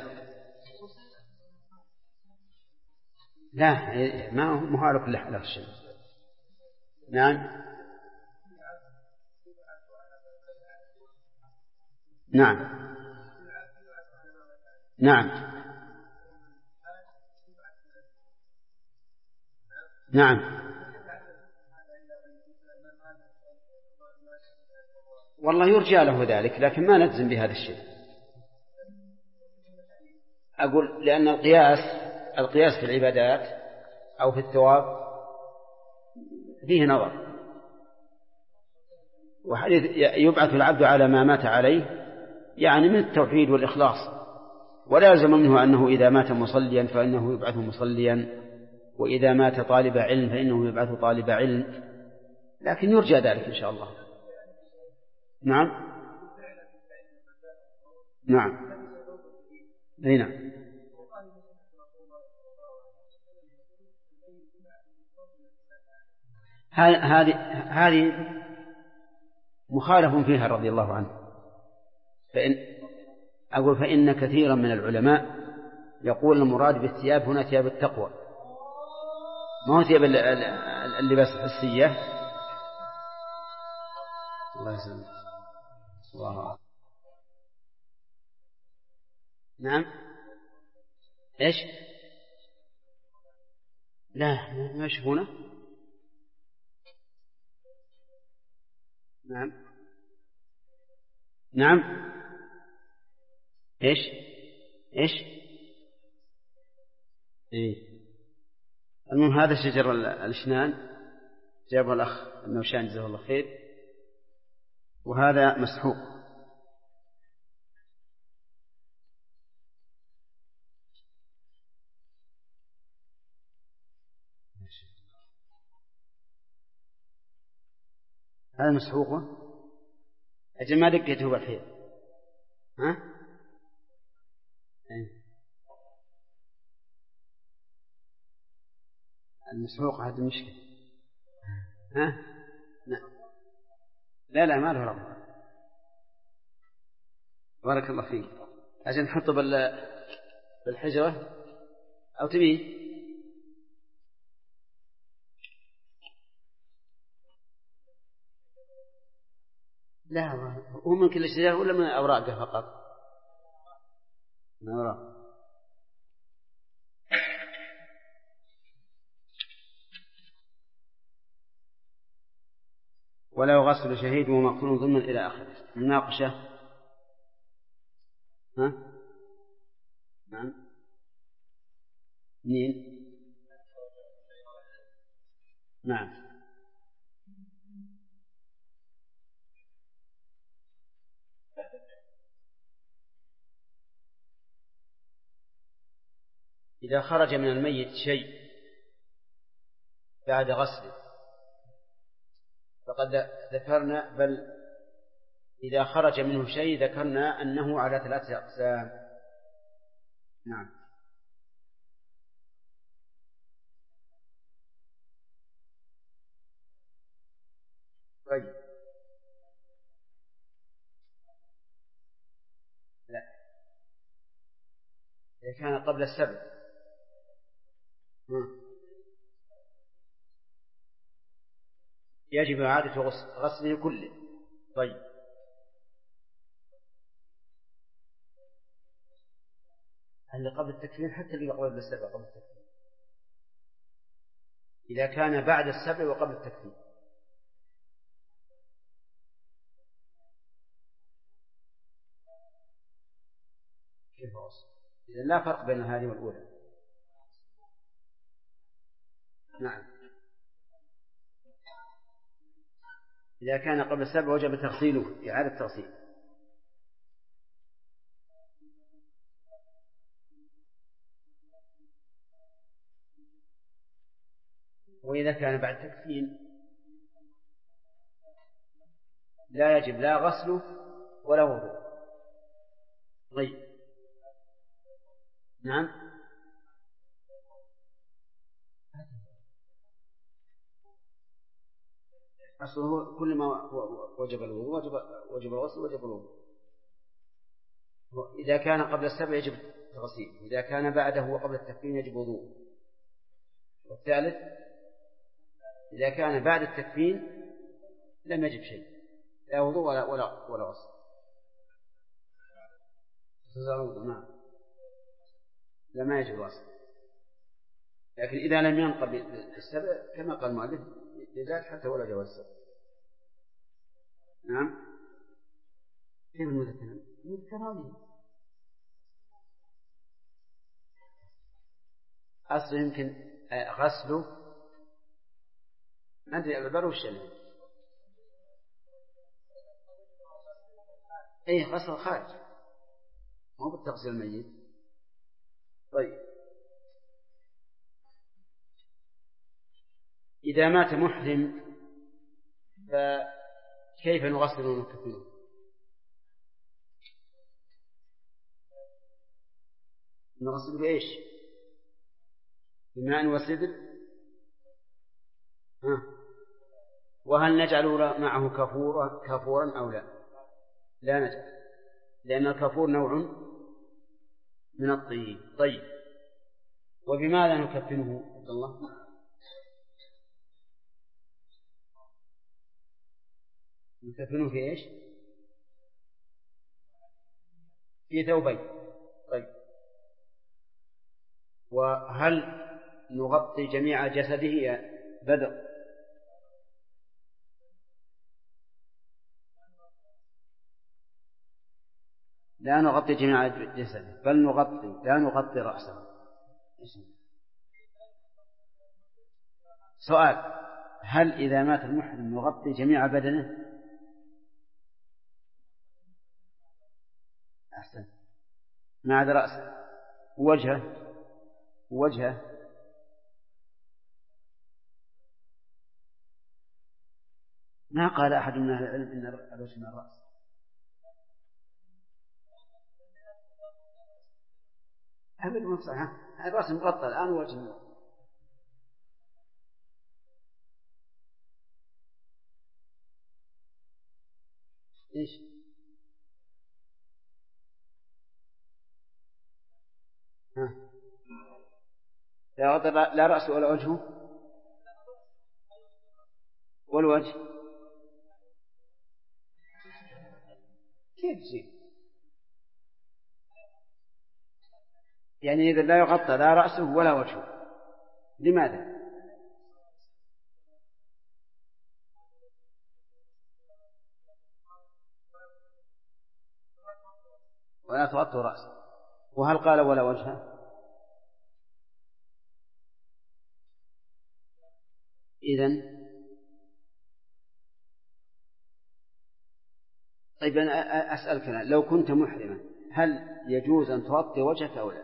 لا ما هو مهارك له الشيء. نعم نعم نعم نعم. والله يرجى له ذلك، لكن ما نجزم بهذا الشيء. أقول لأن القياس في العبادات أو في الثواب فيه نظر، وحديث يبعث العبد على ما مات عليه يعني من التوحيد والإخلاص، ولا يلزم منه أنه إذا مات مصليا فإنه يبعث مصليا، وإذا مات طالب علم فإنه يبعث طالب علم، لكن يرجى ذلك إن شاء الله. نعم نعم نعم. هذه مخالف فيها رضي الله عنه. فإن كثيرا من العلماء يقول المراد بالثياب هنا ثياب التقوى، ما هو ثياب اللباس الحسية. الله يسلمك. الله. نعم. إيش؟ لا ما يشوفونه. نعم نعم. إيش إيه. المهم هذا شجر الأشنان جابه الأخ النوشان جزاه الله خير، وهذا مسحوق. هذا مسحوقه أجل ما دقيته بالحيل. ها المسحوق هذا مشكلة. ها لا ما له رب. بارك الله فيك. عشان نحطه بالحجرة أو تبيه. لا هو من كل شجرة ولا من أوراقه فقط؟ من أوراق. ولا يغسل شهيد ومقتول ظلما إلى آخره. مناقشة. ها نعم. مين؟ نعم. إذا خرج من الميت شيء بعد غسله فقد ذكرنا بل إذا خرج منه شيء ذكرنا أنه على 3 أقسام. نعم. طيب. لا، إذا كان قبل السبع يجب إعادة غسله كله. طيب. اللي قبل التكفين حتى اللي قبل السبع قبل التكفين، إذا كان بعد السبع وقبل التكفين. كيف غسل؟ إذا لا فرق بين هذه والأولى. نعم. إذا كان قبل السبع وجب تغسيله إعادة تغسيل. وإذا كان بعد تكفين لا يجب لا غسله ولا وضوء. طيب. نعم. أصله كل ما وجب الوضوء وجب الغسل وجب الوضوء. إذا كان قبل السبع يجب التغسيل، إذا كان بعده وقبل التكفين يجب وضوء. والثالث إذا كان بعد التكفين لم يجب شيء، لا وضوء ولا غسل. نعم. لا، ما يجب الغسل، لكن إذا لم ينقض بالسبع كما قال المؤلف يزال حتى ولا جواز السبع. نعم. كيف المذكرون أصل يمكن غسله ما أدري البر والشلل. أي غسل خارج مو بالتغسيل الميت. طيب. إذا مات محرم فكيف نغسل ونكفنه؟ نغسل بإيش؟ بماء وسدر. وهل نجعل معه كافورا أو لا؟ لا نجعل، لأن الكافور نوع من الطيب. طيب. وبماذا نكفنه عبد الله؟ نكفنه في إيش؟ في ثوبين. طيب. وهل نغطي جميع جسده يا بدر؟ لا نغطي جميع جسده، بل لا نغطي رأسه. سؤال: هل إذا مات المحرم نغطي جميع بدنه؟ أحسن. ما عدا رأسه. وجهه ما قال أحد من أهل العلم إن الوجه من الرأس. أبدا ما صحيح، الرأس مغطى الآن وجهه. إيش؟ لا غطى لا رأسه ولا وجهه والوجه. كيف شيء؟ يعني إذا لا يغطى لا رأسه ولا وجهه، لماذا؟ ولا تغطوا رأسه. وهل قال ولا وجهه؟ إذن طيب أنا أسألك الآن، لو كنت محرما هل يجوز أن تغطي وجهك أو لا؟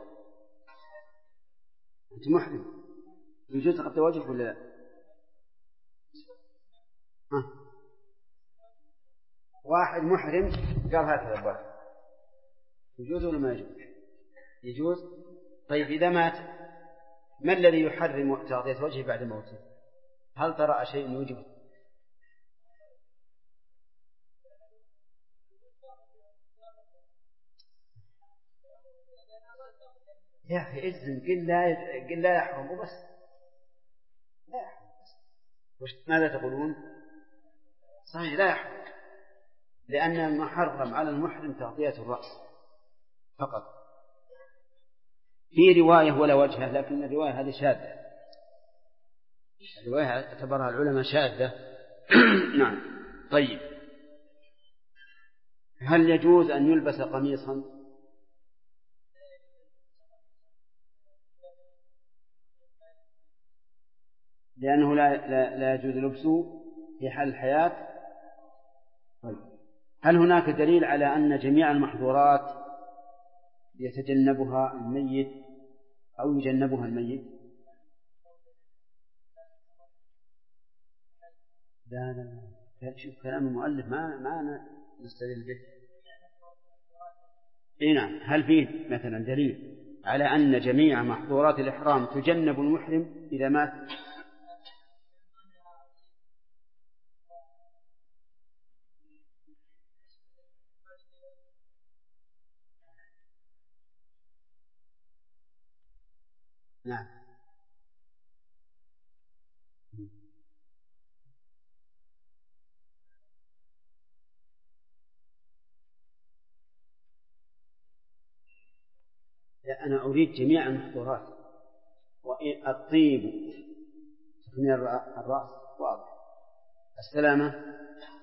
أنت محرم، يجوز تغطي وجهك ولا لا؟ واحد محرم قال هكذا أبوه، يجوز ولا ما يجوز؟ يجوز. طيب إذا مات ما الذي يحرم تغطية وجهه بعد موته؟ هل ترى شيء يوجب؟ يا أخي إذن قل لا يحرم وبس، لا يحرم بس. ماذا تقولون؟ صحيح لا يحرم، لأن المحرم على المحرم تغطية الرأس فقط. في رواية ولا وجهه، لكن الرواية هذه شاذة، الرواية اعتبرها العلماء شاذة. نعم. طيب هل يجوز أن يلبس قميصا؟ لأنه لا يجوز لبسه في حال الحياة. طيب هل هناك دليل على أن جميع المحظورات يتجنبها الميت أو يجنبها الميت؟ لا شوف كلام المؤلف ما نستدل به. نعم. هل فيه مثلا دليل على أن جميع محظورات الإحرام تجنب المحرم إذا مات؟ نعم. لا أنا أريد جميع المحظورات، والطيب تخمير الرأس واضح، السلامة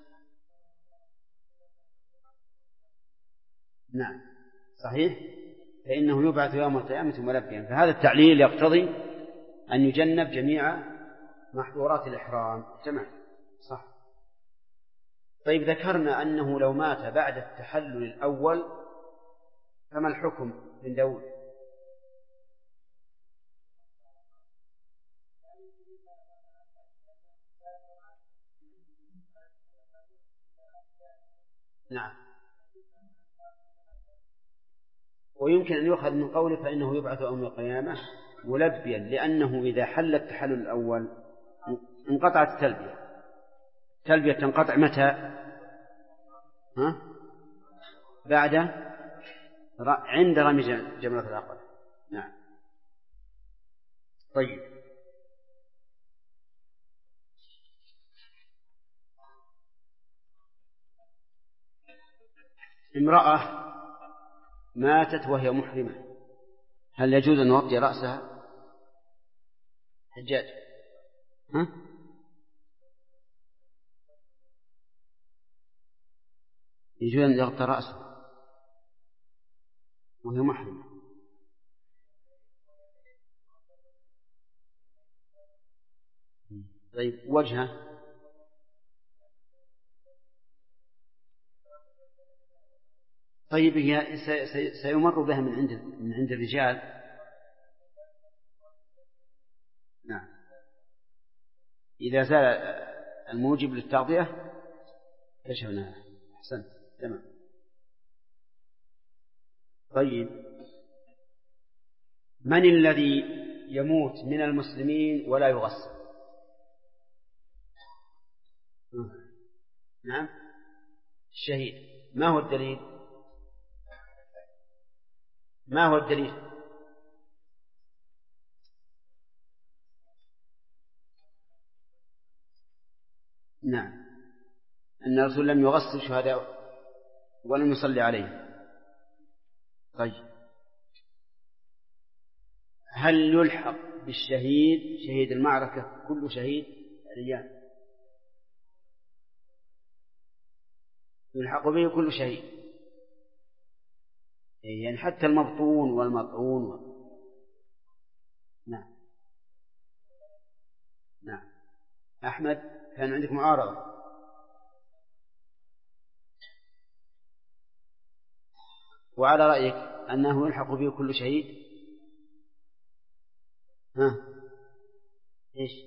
نعم صحيح، فإنه يبعث يوم القيامة ملبيا، فهذا التعليل يقتضي أن يجنب جميع محظورات الإحرام. تمام صح. طيب ذكرنا أنه لو مات بعد التحلل الأول فما الحكم من داود؟ نعم. ويمكن أن يؤخذ من قوله فإنه يبعث يوم القيامة ملبيا، لأنه إذا حل التحلل الأول انقطعت التلبية. التلبية تنقطع متى؟ بعد عند رمي جمرة العقبة. نعم. طيب امرأة ماتت وهي محرمة، هل يجوز أن نغطي رأسها؟ حجاج يجوز أن يغطي رأسه وهي محرمة. طيب وجهه؟ طيب هي سيمر بها من عند الرجال. نعم. إذا زال الموجب للتغطية كشفناها. أحسنت. تمام. طيب من الذي يموت من المسلمين ولا يغسل؟ نعم الشهيد. ما هو الدليل؟ ما هو الدليل؟ نعم أن الرسول لم يغسل شهداء ولم يصلي عليه. طيب هل يلحق بالشهيد شهيد المعركة كل شهيد ريان؟ يلحق به كل شهيد، يعني حتى المبطون والمطعون نعم. نعم. أحمد كان عندك معارضة. وعلى رأيك أنه يلحق به كل شهيد؟ إيش؟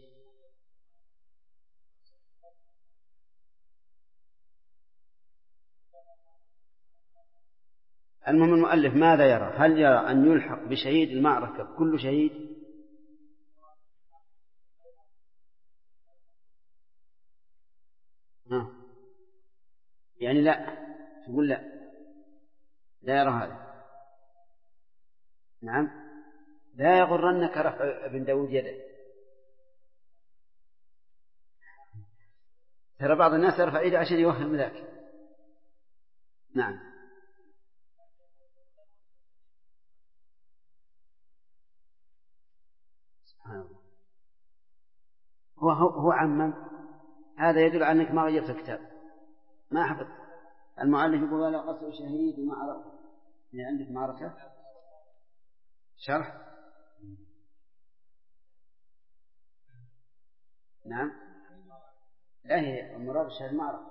المهم المؤلف ماذا يرى؟ هل يرى أن يلحق بشهيد المعركة كل شهيد؟ يعني لا، تقول لا يرى هذا. نعم، لا يغرنك رفع ابن داود يده. ترى بعض الناس يرفع يده عشان يوهم ذاك. نعم. سبحان الله. هو عمم. هذا يدل على أنك ما غيرت الكتاب، ما حفظت. المؤلف يقول ولا قصر شهيد معركة، يعني عندك معركة شرح. نعم، لا هي المراد الشهيد معركة.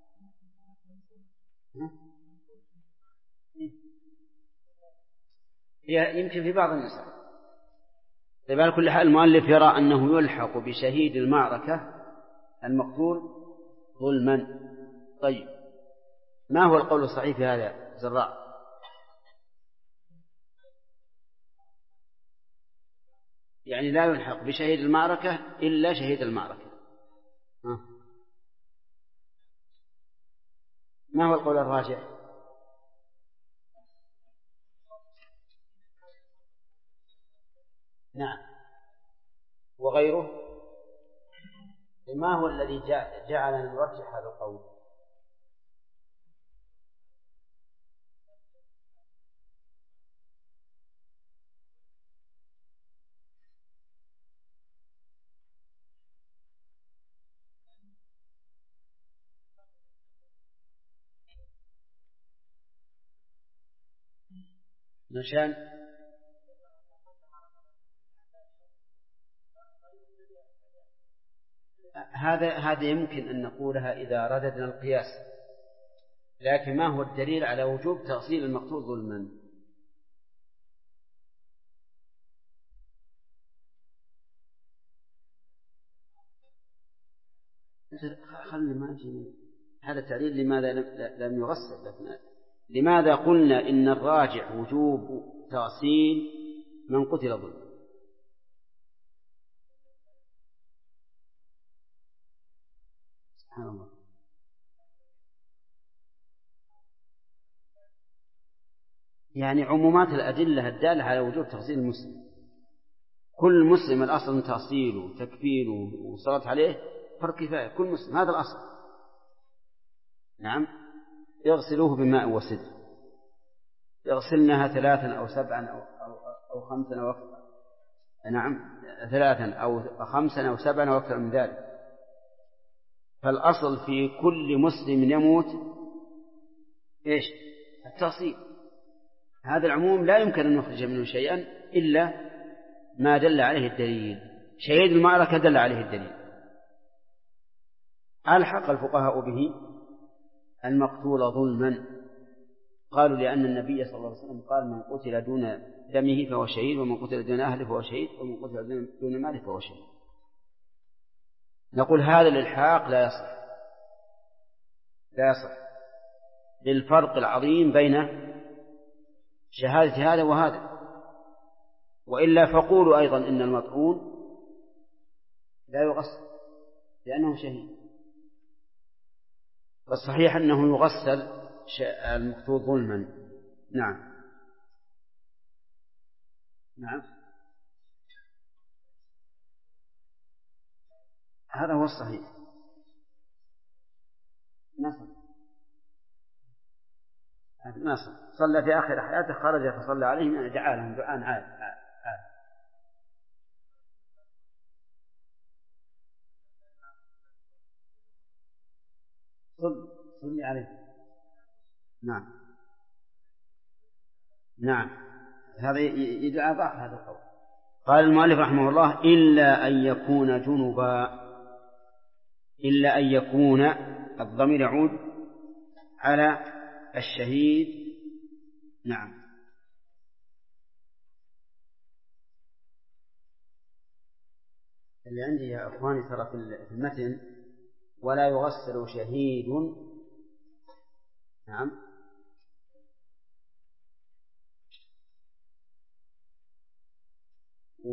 هي يمكن في بعض النسخ. طيب على كل حال المؤلف يرى أنه يلحق بشهيد المعركة المقتول ظلما. طيب ما هو القول الصحيح في هذا زراع؟ يعني لا يلحق بشهيد المعركة إلا شهيد المعركة. ما هو القول الراجح؟ نعم، وغيره. ما هو الذي جعلنا نرجح هذا القول؟ نشان هذا يمكن أن نقولها إذا رددنا القياس، لكن ما هو الدليل على وجوب تأصيل المقتول ظلما؟ خلي ما أجي هذا التعليل لماذا لم يغسل. لكن لماذا قلنا إن الراجع وجوب تأصيل من قتل ظلما؟ سبحان الله. يعني عمومات الأدلة الدالة على وجوب تأصيل المسلم، كل مسلم الأصل تأصيله وتكفيره وصلاة عليه فرق كفاية، كل مسلم هذا الأصل. نعم، يغسلوه بماء وسدر، يغسلنها 3 أو 7 أو 5 أو أكثر. نعم، 3 أو 5 أو 7 أو أكثر من ذلك. فالأصل في كل مسلم يموت إيش؟ التأصيل. هذا العموم لا يمكن أن نخرج منه شيئا إلا ما دل عليه الدليل. شهيد المعركة دل عليه الدليل. ألحق الفقهاء به المقتول ظلما، قالوا لأن النبي صلى الله عليه وسلم قال من قتل دون دمه فهو شهيد، ومن قتل دون أهله فهو شهيد، ومن قتل دون ماله فهو شهيد. نقول هذا الإلحاق لا يصح، لا يصح للفرق العظيم بين شهادة هذا وهذا. وإلا فقولوا أيضا إن المطعون لا يغسل لأنه شهيد. والصحيح أنه يغسل المقتول ظلما. نعم. نعم، هذا هو الصحيح. نصر صلى في آخر حياته، خرج فصلى عليهم، يعني دعا لهم دعاء عاد. صلي عليه. نعم، نعم، هذا يدعى ضعف هذا القول. قال المؤلف رحمه الله إلا أن يكون جنبا. إلا أن يكون، الضمير يعود على الشهيد. نعم، اللي عندي يا أخواني ترى في المتن ولا يغسل شهيد. نعم،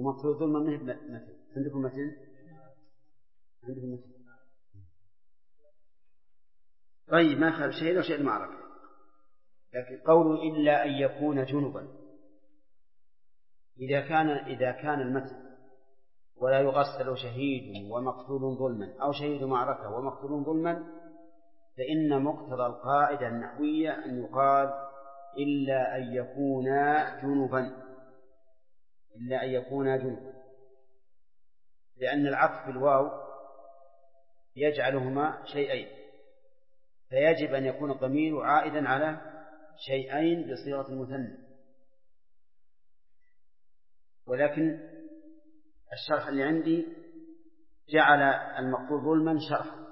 ومقتول ظلما مثل. عندكم مثل؟ عندكم مثل. طيب ما خالف شهيد وشهيد معركة. لكن قوله إلا أن يكون جنبا، إذا كان المتن ولا يغسل شهيد ومقتول ظلما أو شهيد معركة ومقتول ظلما، فإن مقتضى القاعدة النحوية أن يقال إلا أن يكونا جنبا، إلا أن يكونا جنبا، لأن العطف بالواو يجعلهما شيئين، فيجب أن يكون الضمير عائدا على شيئين بصيغة المثنى. ولكن الشرح اللي عندي جعل المقتول ظلما شرحا،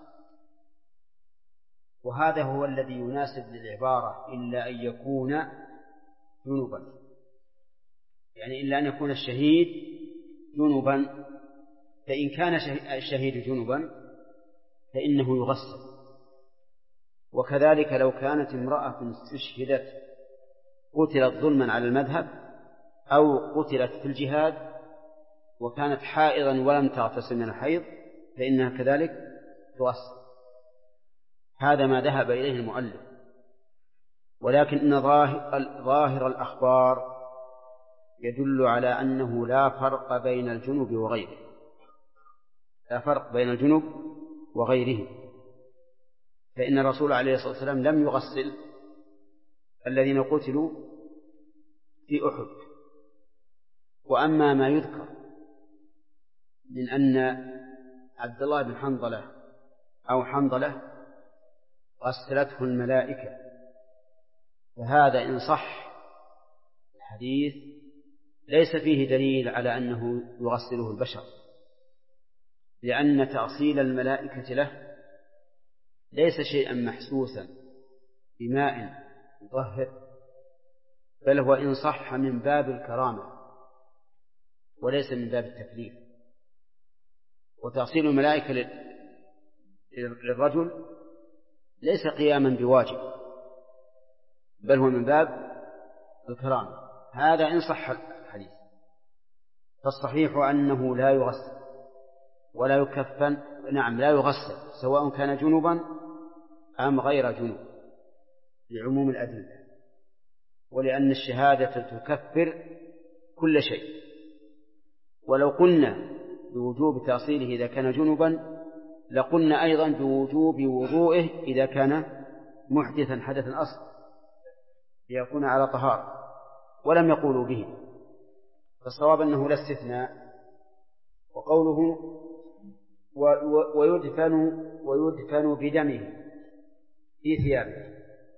وهذا هو الذي يناسب للعبارة إلا أن يكون جنبا، يعني إلا أن يكون الشهيد جنبا. فإن كان الشهيد جنبا فإنه يغسل. وكذلك لو كانت امرأة استشهدت قتلت ظلما على المذهب أو قتلت في الجهاد وكانت حائضا ولم تغتسل من الحيض فإنها كذلك تغسل. هذا ما ذهب إليه المؤلف. ولكن إن ظاهر الأخبار يدل على أنه لا فرق بين الجنب وغيره، لا فرق بين الجنب وغيره، فإن الرسول عليه الصلاة والسلام لم يغسل الذين قتلوا في أحد. وأما ما يذكر من أن عبد الله بن حنظلة أو حنظلة غسلته الملائكة، فهذا إن صح الحديث ليس فيه دليل على أنه يغسله البشر، لأن تأصيل الملائكة له ليس شيئا محسوسا بماء يطهر، بل هو إن صح من باب الكرامة وليس من باب التكليف. وتأصيل الملائكة للرجل ليس قياما بواجب، بل هو من باب الكرامة. هذا إن صح الحديث. فالصحيح أنه لا يغسل ولا يكفن، نعم لا يغسل سواء كان جنبا أم غير جنوب، لعموم الأدلة، ولأن الشهادة تكفر كل شيء. ولو قلنا بوجوب تأصيله إذا كان جنبا لقلنا أيضا بوجوب وضوئه إذا كان محدثا حدثا أصلا ليكون على طهارة، ولم يقولوا به. فالصواب أنه لا استثناء. وقوله ويدفن بدمه في ثيابه.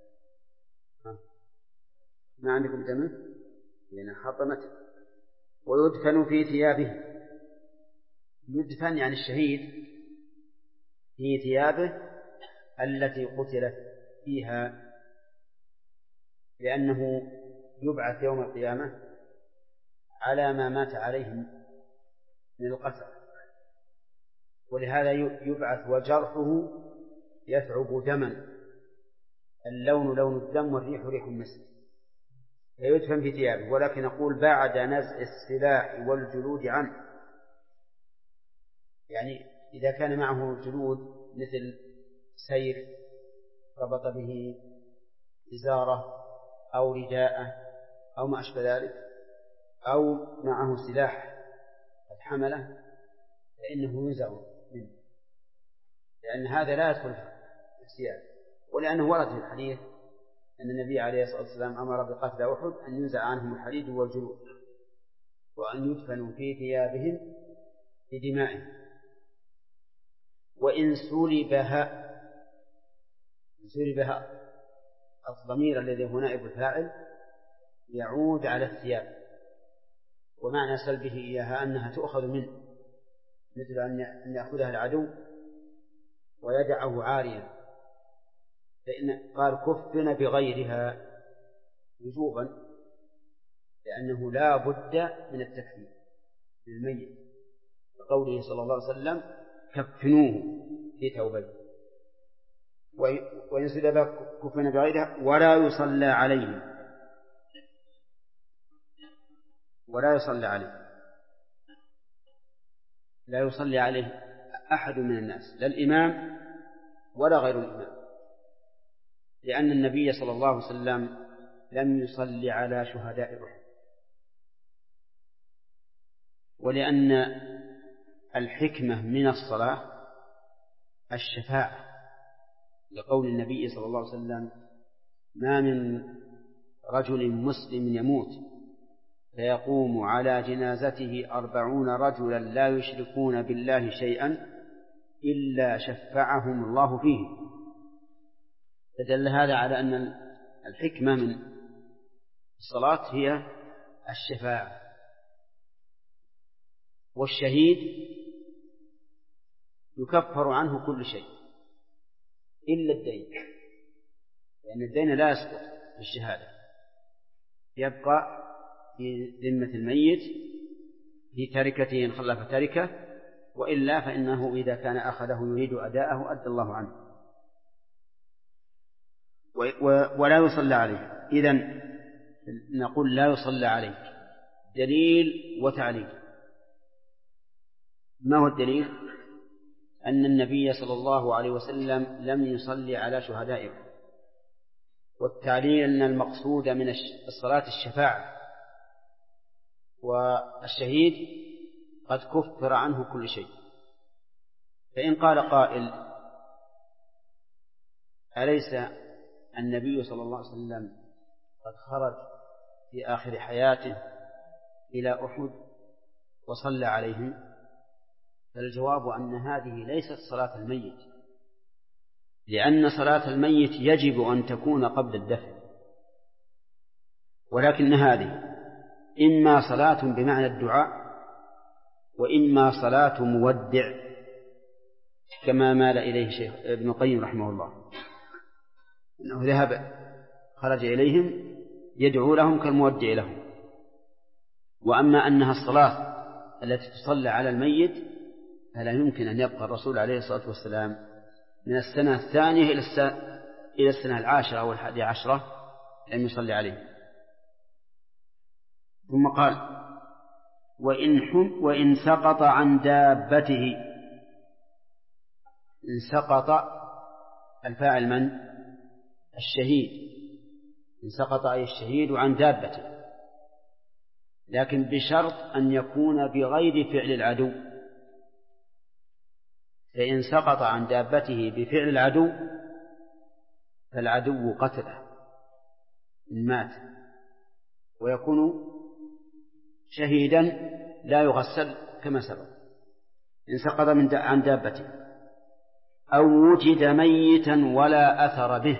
ما عندكم دمه؟ لأن حطمته. ويدفن في ثيابه. يدفن يعني الشهيد في ثيابه التي قتلت فيها، لأنه يبعث يوم القيامة على ما مات عليه من القتل، ولهذا يبعث وجرحه يثعب دما، اللون لون الدم والريح ريح المسك، فيدفن في ثيابه. ولكن نقول بعد نزع السلاح والجلود عنه، يعني إذا كان معه جلود مثل سيف ربط به إزارة أو رداءه أو ما أشبه ذلك، أو معه سلاح قد حمله، فإنه ينزع منه، لأن هذا لا يدخل في الثياب. ولأنه ورد في الحديث أن النبي عليه الصلاة والسلام أمر بقتل أحد أن ينزع عنهم الحديد والجلود وأن يدفنوا في ثيابهم بدمائهم. وإن سلبها الضمير الذي هو نائب الفاعل يعود على الثياب، ومعنى سلبه إياها أنها تؤخذ منه، مثل أن يأخذها العدو ويدعه عاريا، فإن قال كفن بغيرها وجوبا، لأنه لا بد من التكفين للميت، وقوله صلى الله عليه وسلم كفنوه في ثوبين. وإن سلب كفن بغيرها ولا يصلى عليه، ولا يصلى عليه. لا يصلي عليه أحد من الناس، لا الإمام ولا غير الإمام، لأن النبي صلى الله عليه وسلم لم يصلي على شهداء أحد، ولأن الحكمة من الصلاة الشفاعة، لقول النبي صلى الله عليه وسلم: ما من رجل مسلم يموت فيقوم على جنازته 40 رجلا لا يشركون بالله شيئا إلا شفعهم الله فيه. فدل هذا على أن الحكمة من الصلاة هي الشفاعة. والشهيد يكفر عنه كل شيء إلا الدين، لأن الدين لا يسقط بالشهادة، يبقى في ذمة الميت في تركته إن خلف تركه، وإلا فإنه إذا كان أخذه يريد أداءه أدى الله عنه. ولا يصلى عليه، إذن نقول لا يصلى عليه. دليل وتعليل. ما هو الدليل؟ أن النبي صلى الله عليه وسلم لم يصلي على شهدائه. والتعليل أن المقصود من الصلاة الشفاعة، والشهيد قد كفر عنه كل شيء. فإن قال قائل: أليس النبي صلى الله عليه وسلم قد خرج في آخر حياته إلى أحد وصلى عليهم؟ فالجواب أن هذه ليست صلاة الميت، لأن صلاة الميت يجب أن تكون قبل الدفن، ولكن هذه إما صلاة بمعنى الدعاء وإما صلاة مودع، كما مال إليه شيخ ابن القيم رحمه الله، أنه ذهب خرج إليهم يدعو لهم كالمودع لهم. وأما أنها الصلاة التي تصلى على الميت فلا يمكن أن يبقى الرسول عليه الصلاة والسلام من السنة الثانية إلى السنة 10 أو 11 لم يصلي عليه. ثم قال: وإن سقط عن دابته. إن سقط الفاعل من؟ الشهيد. إن سقط أي الشهيد عن دابته، لكن بشرط أن يكون بغير فعل العدو. فإن سقط عن دابته بفعل العدو فالعدو قتله إن مات، ويكون شهيدا لا يغسل كما سبق. إن سقط عن دابته أو وجد ميتا ولا أثر به،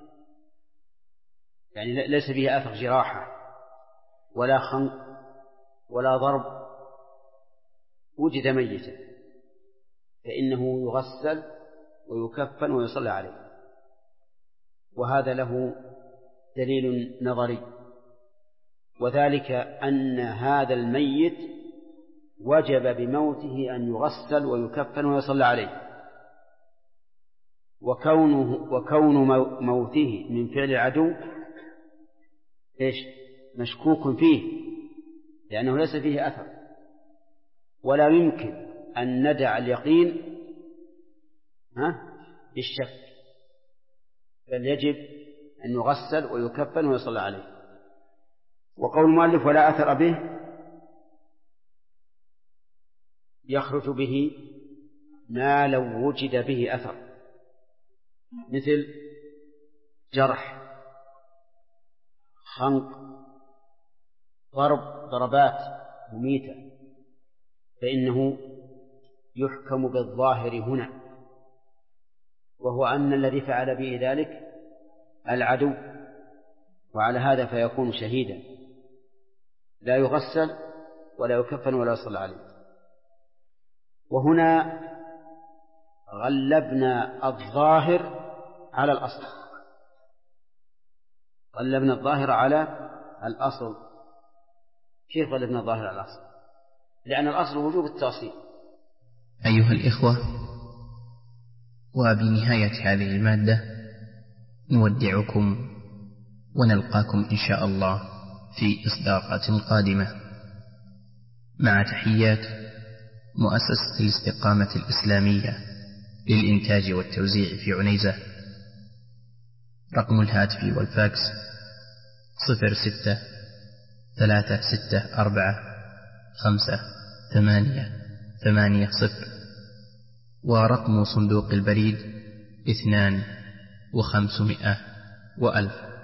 يعني ليس به أثر جراحة ولا خنق ولا ضرب، وجد ميتا، فإنه يغسل ويكفن ويصلى عليه. وهذا له دليل نظري، وذلك أن هذا الميت وجب بموته أن يغسل ويكفن ويصلى عليه، وكون موته من فعل العدو مشكوك فيه، لأنه ليس فيه أثر، ولا يمكن أن ندع اليقين بالشك، بل يجب أن يغسل ويكفن ويصلى عليه. وقول المؤلف ولا أثر به يخرج به ما لو وجد به أثر، مثل جرح، خنق، ضربات مميتة، فإنه يحكم بالظاهر هنا، وهو أن الذي فعل به ذلك العدو، وعلى هذا فيكون شهيدا لا يغسل ولا يكفن ولا يصلى عليه. وهنا غلبنا الظاهر على الأصل، غلبنا الظاهر على الأصل. كيف غلبنا الظاهر على الأصل؟ لأن الأصل وجوب التأصيل. أيها الإخوة، وبنهاية هذه المادة نودعكم ونلقاكم إن شاء الله في إصدارات قادمة، مع تحيات مؤسسة الاستقامة الإسلامية للإنتاج والتوزيع في عنيزة. رقم الهاتف والفاكس 06-364-5-8-8-0، ورقم صندوق البريد 2 و500 و1000.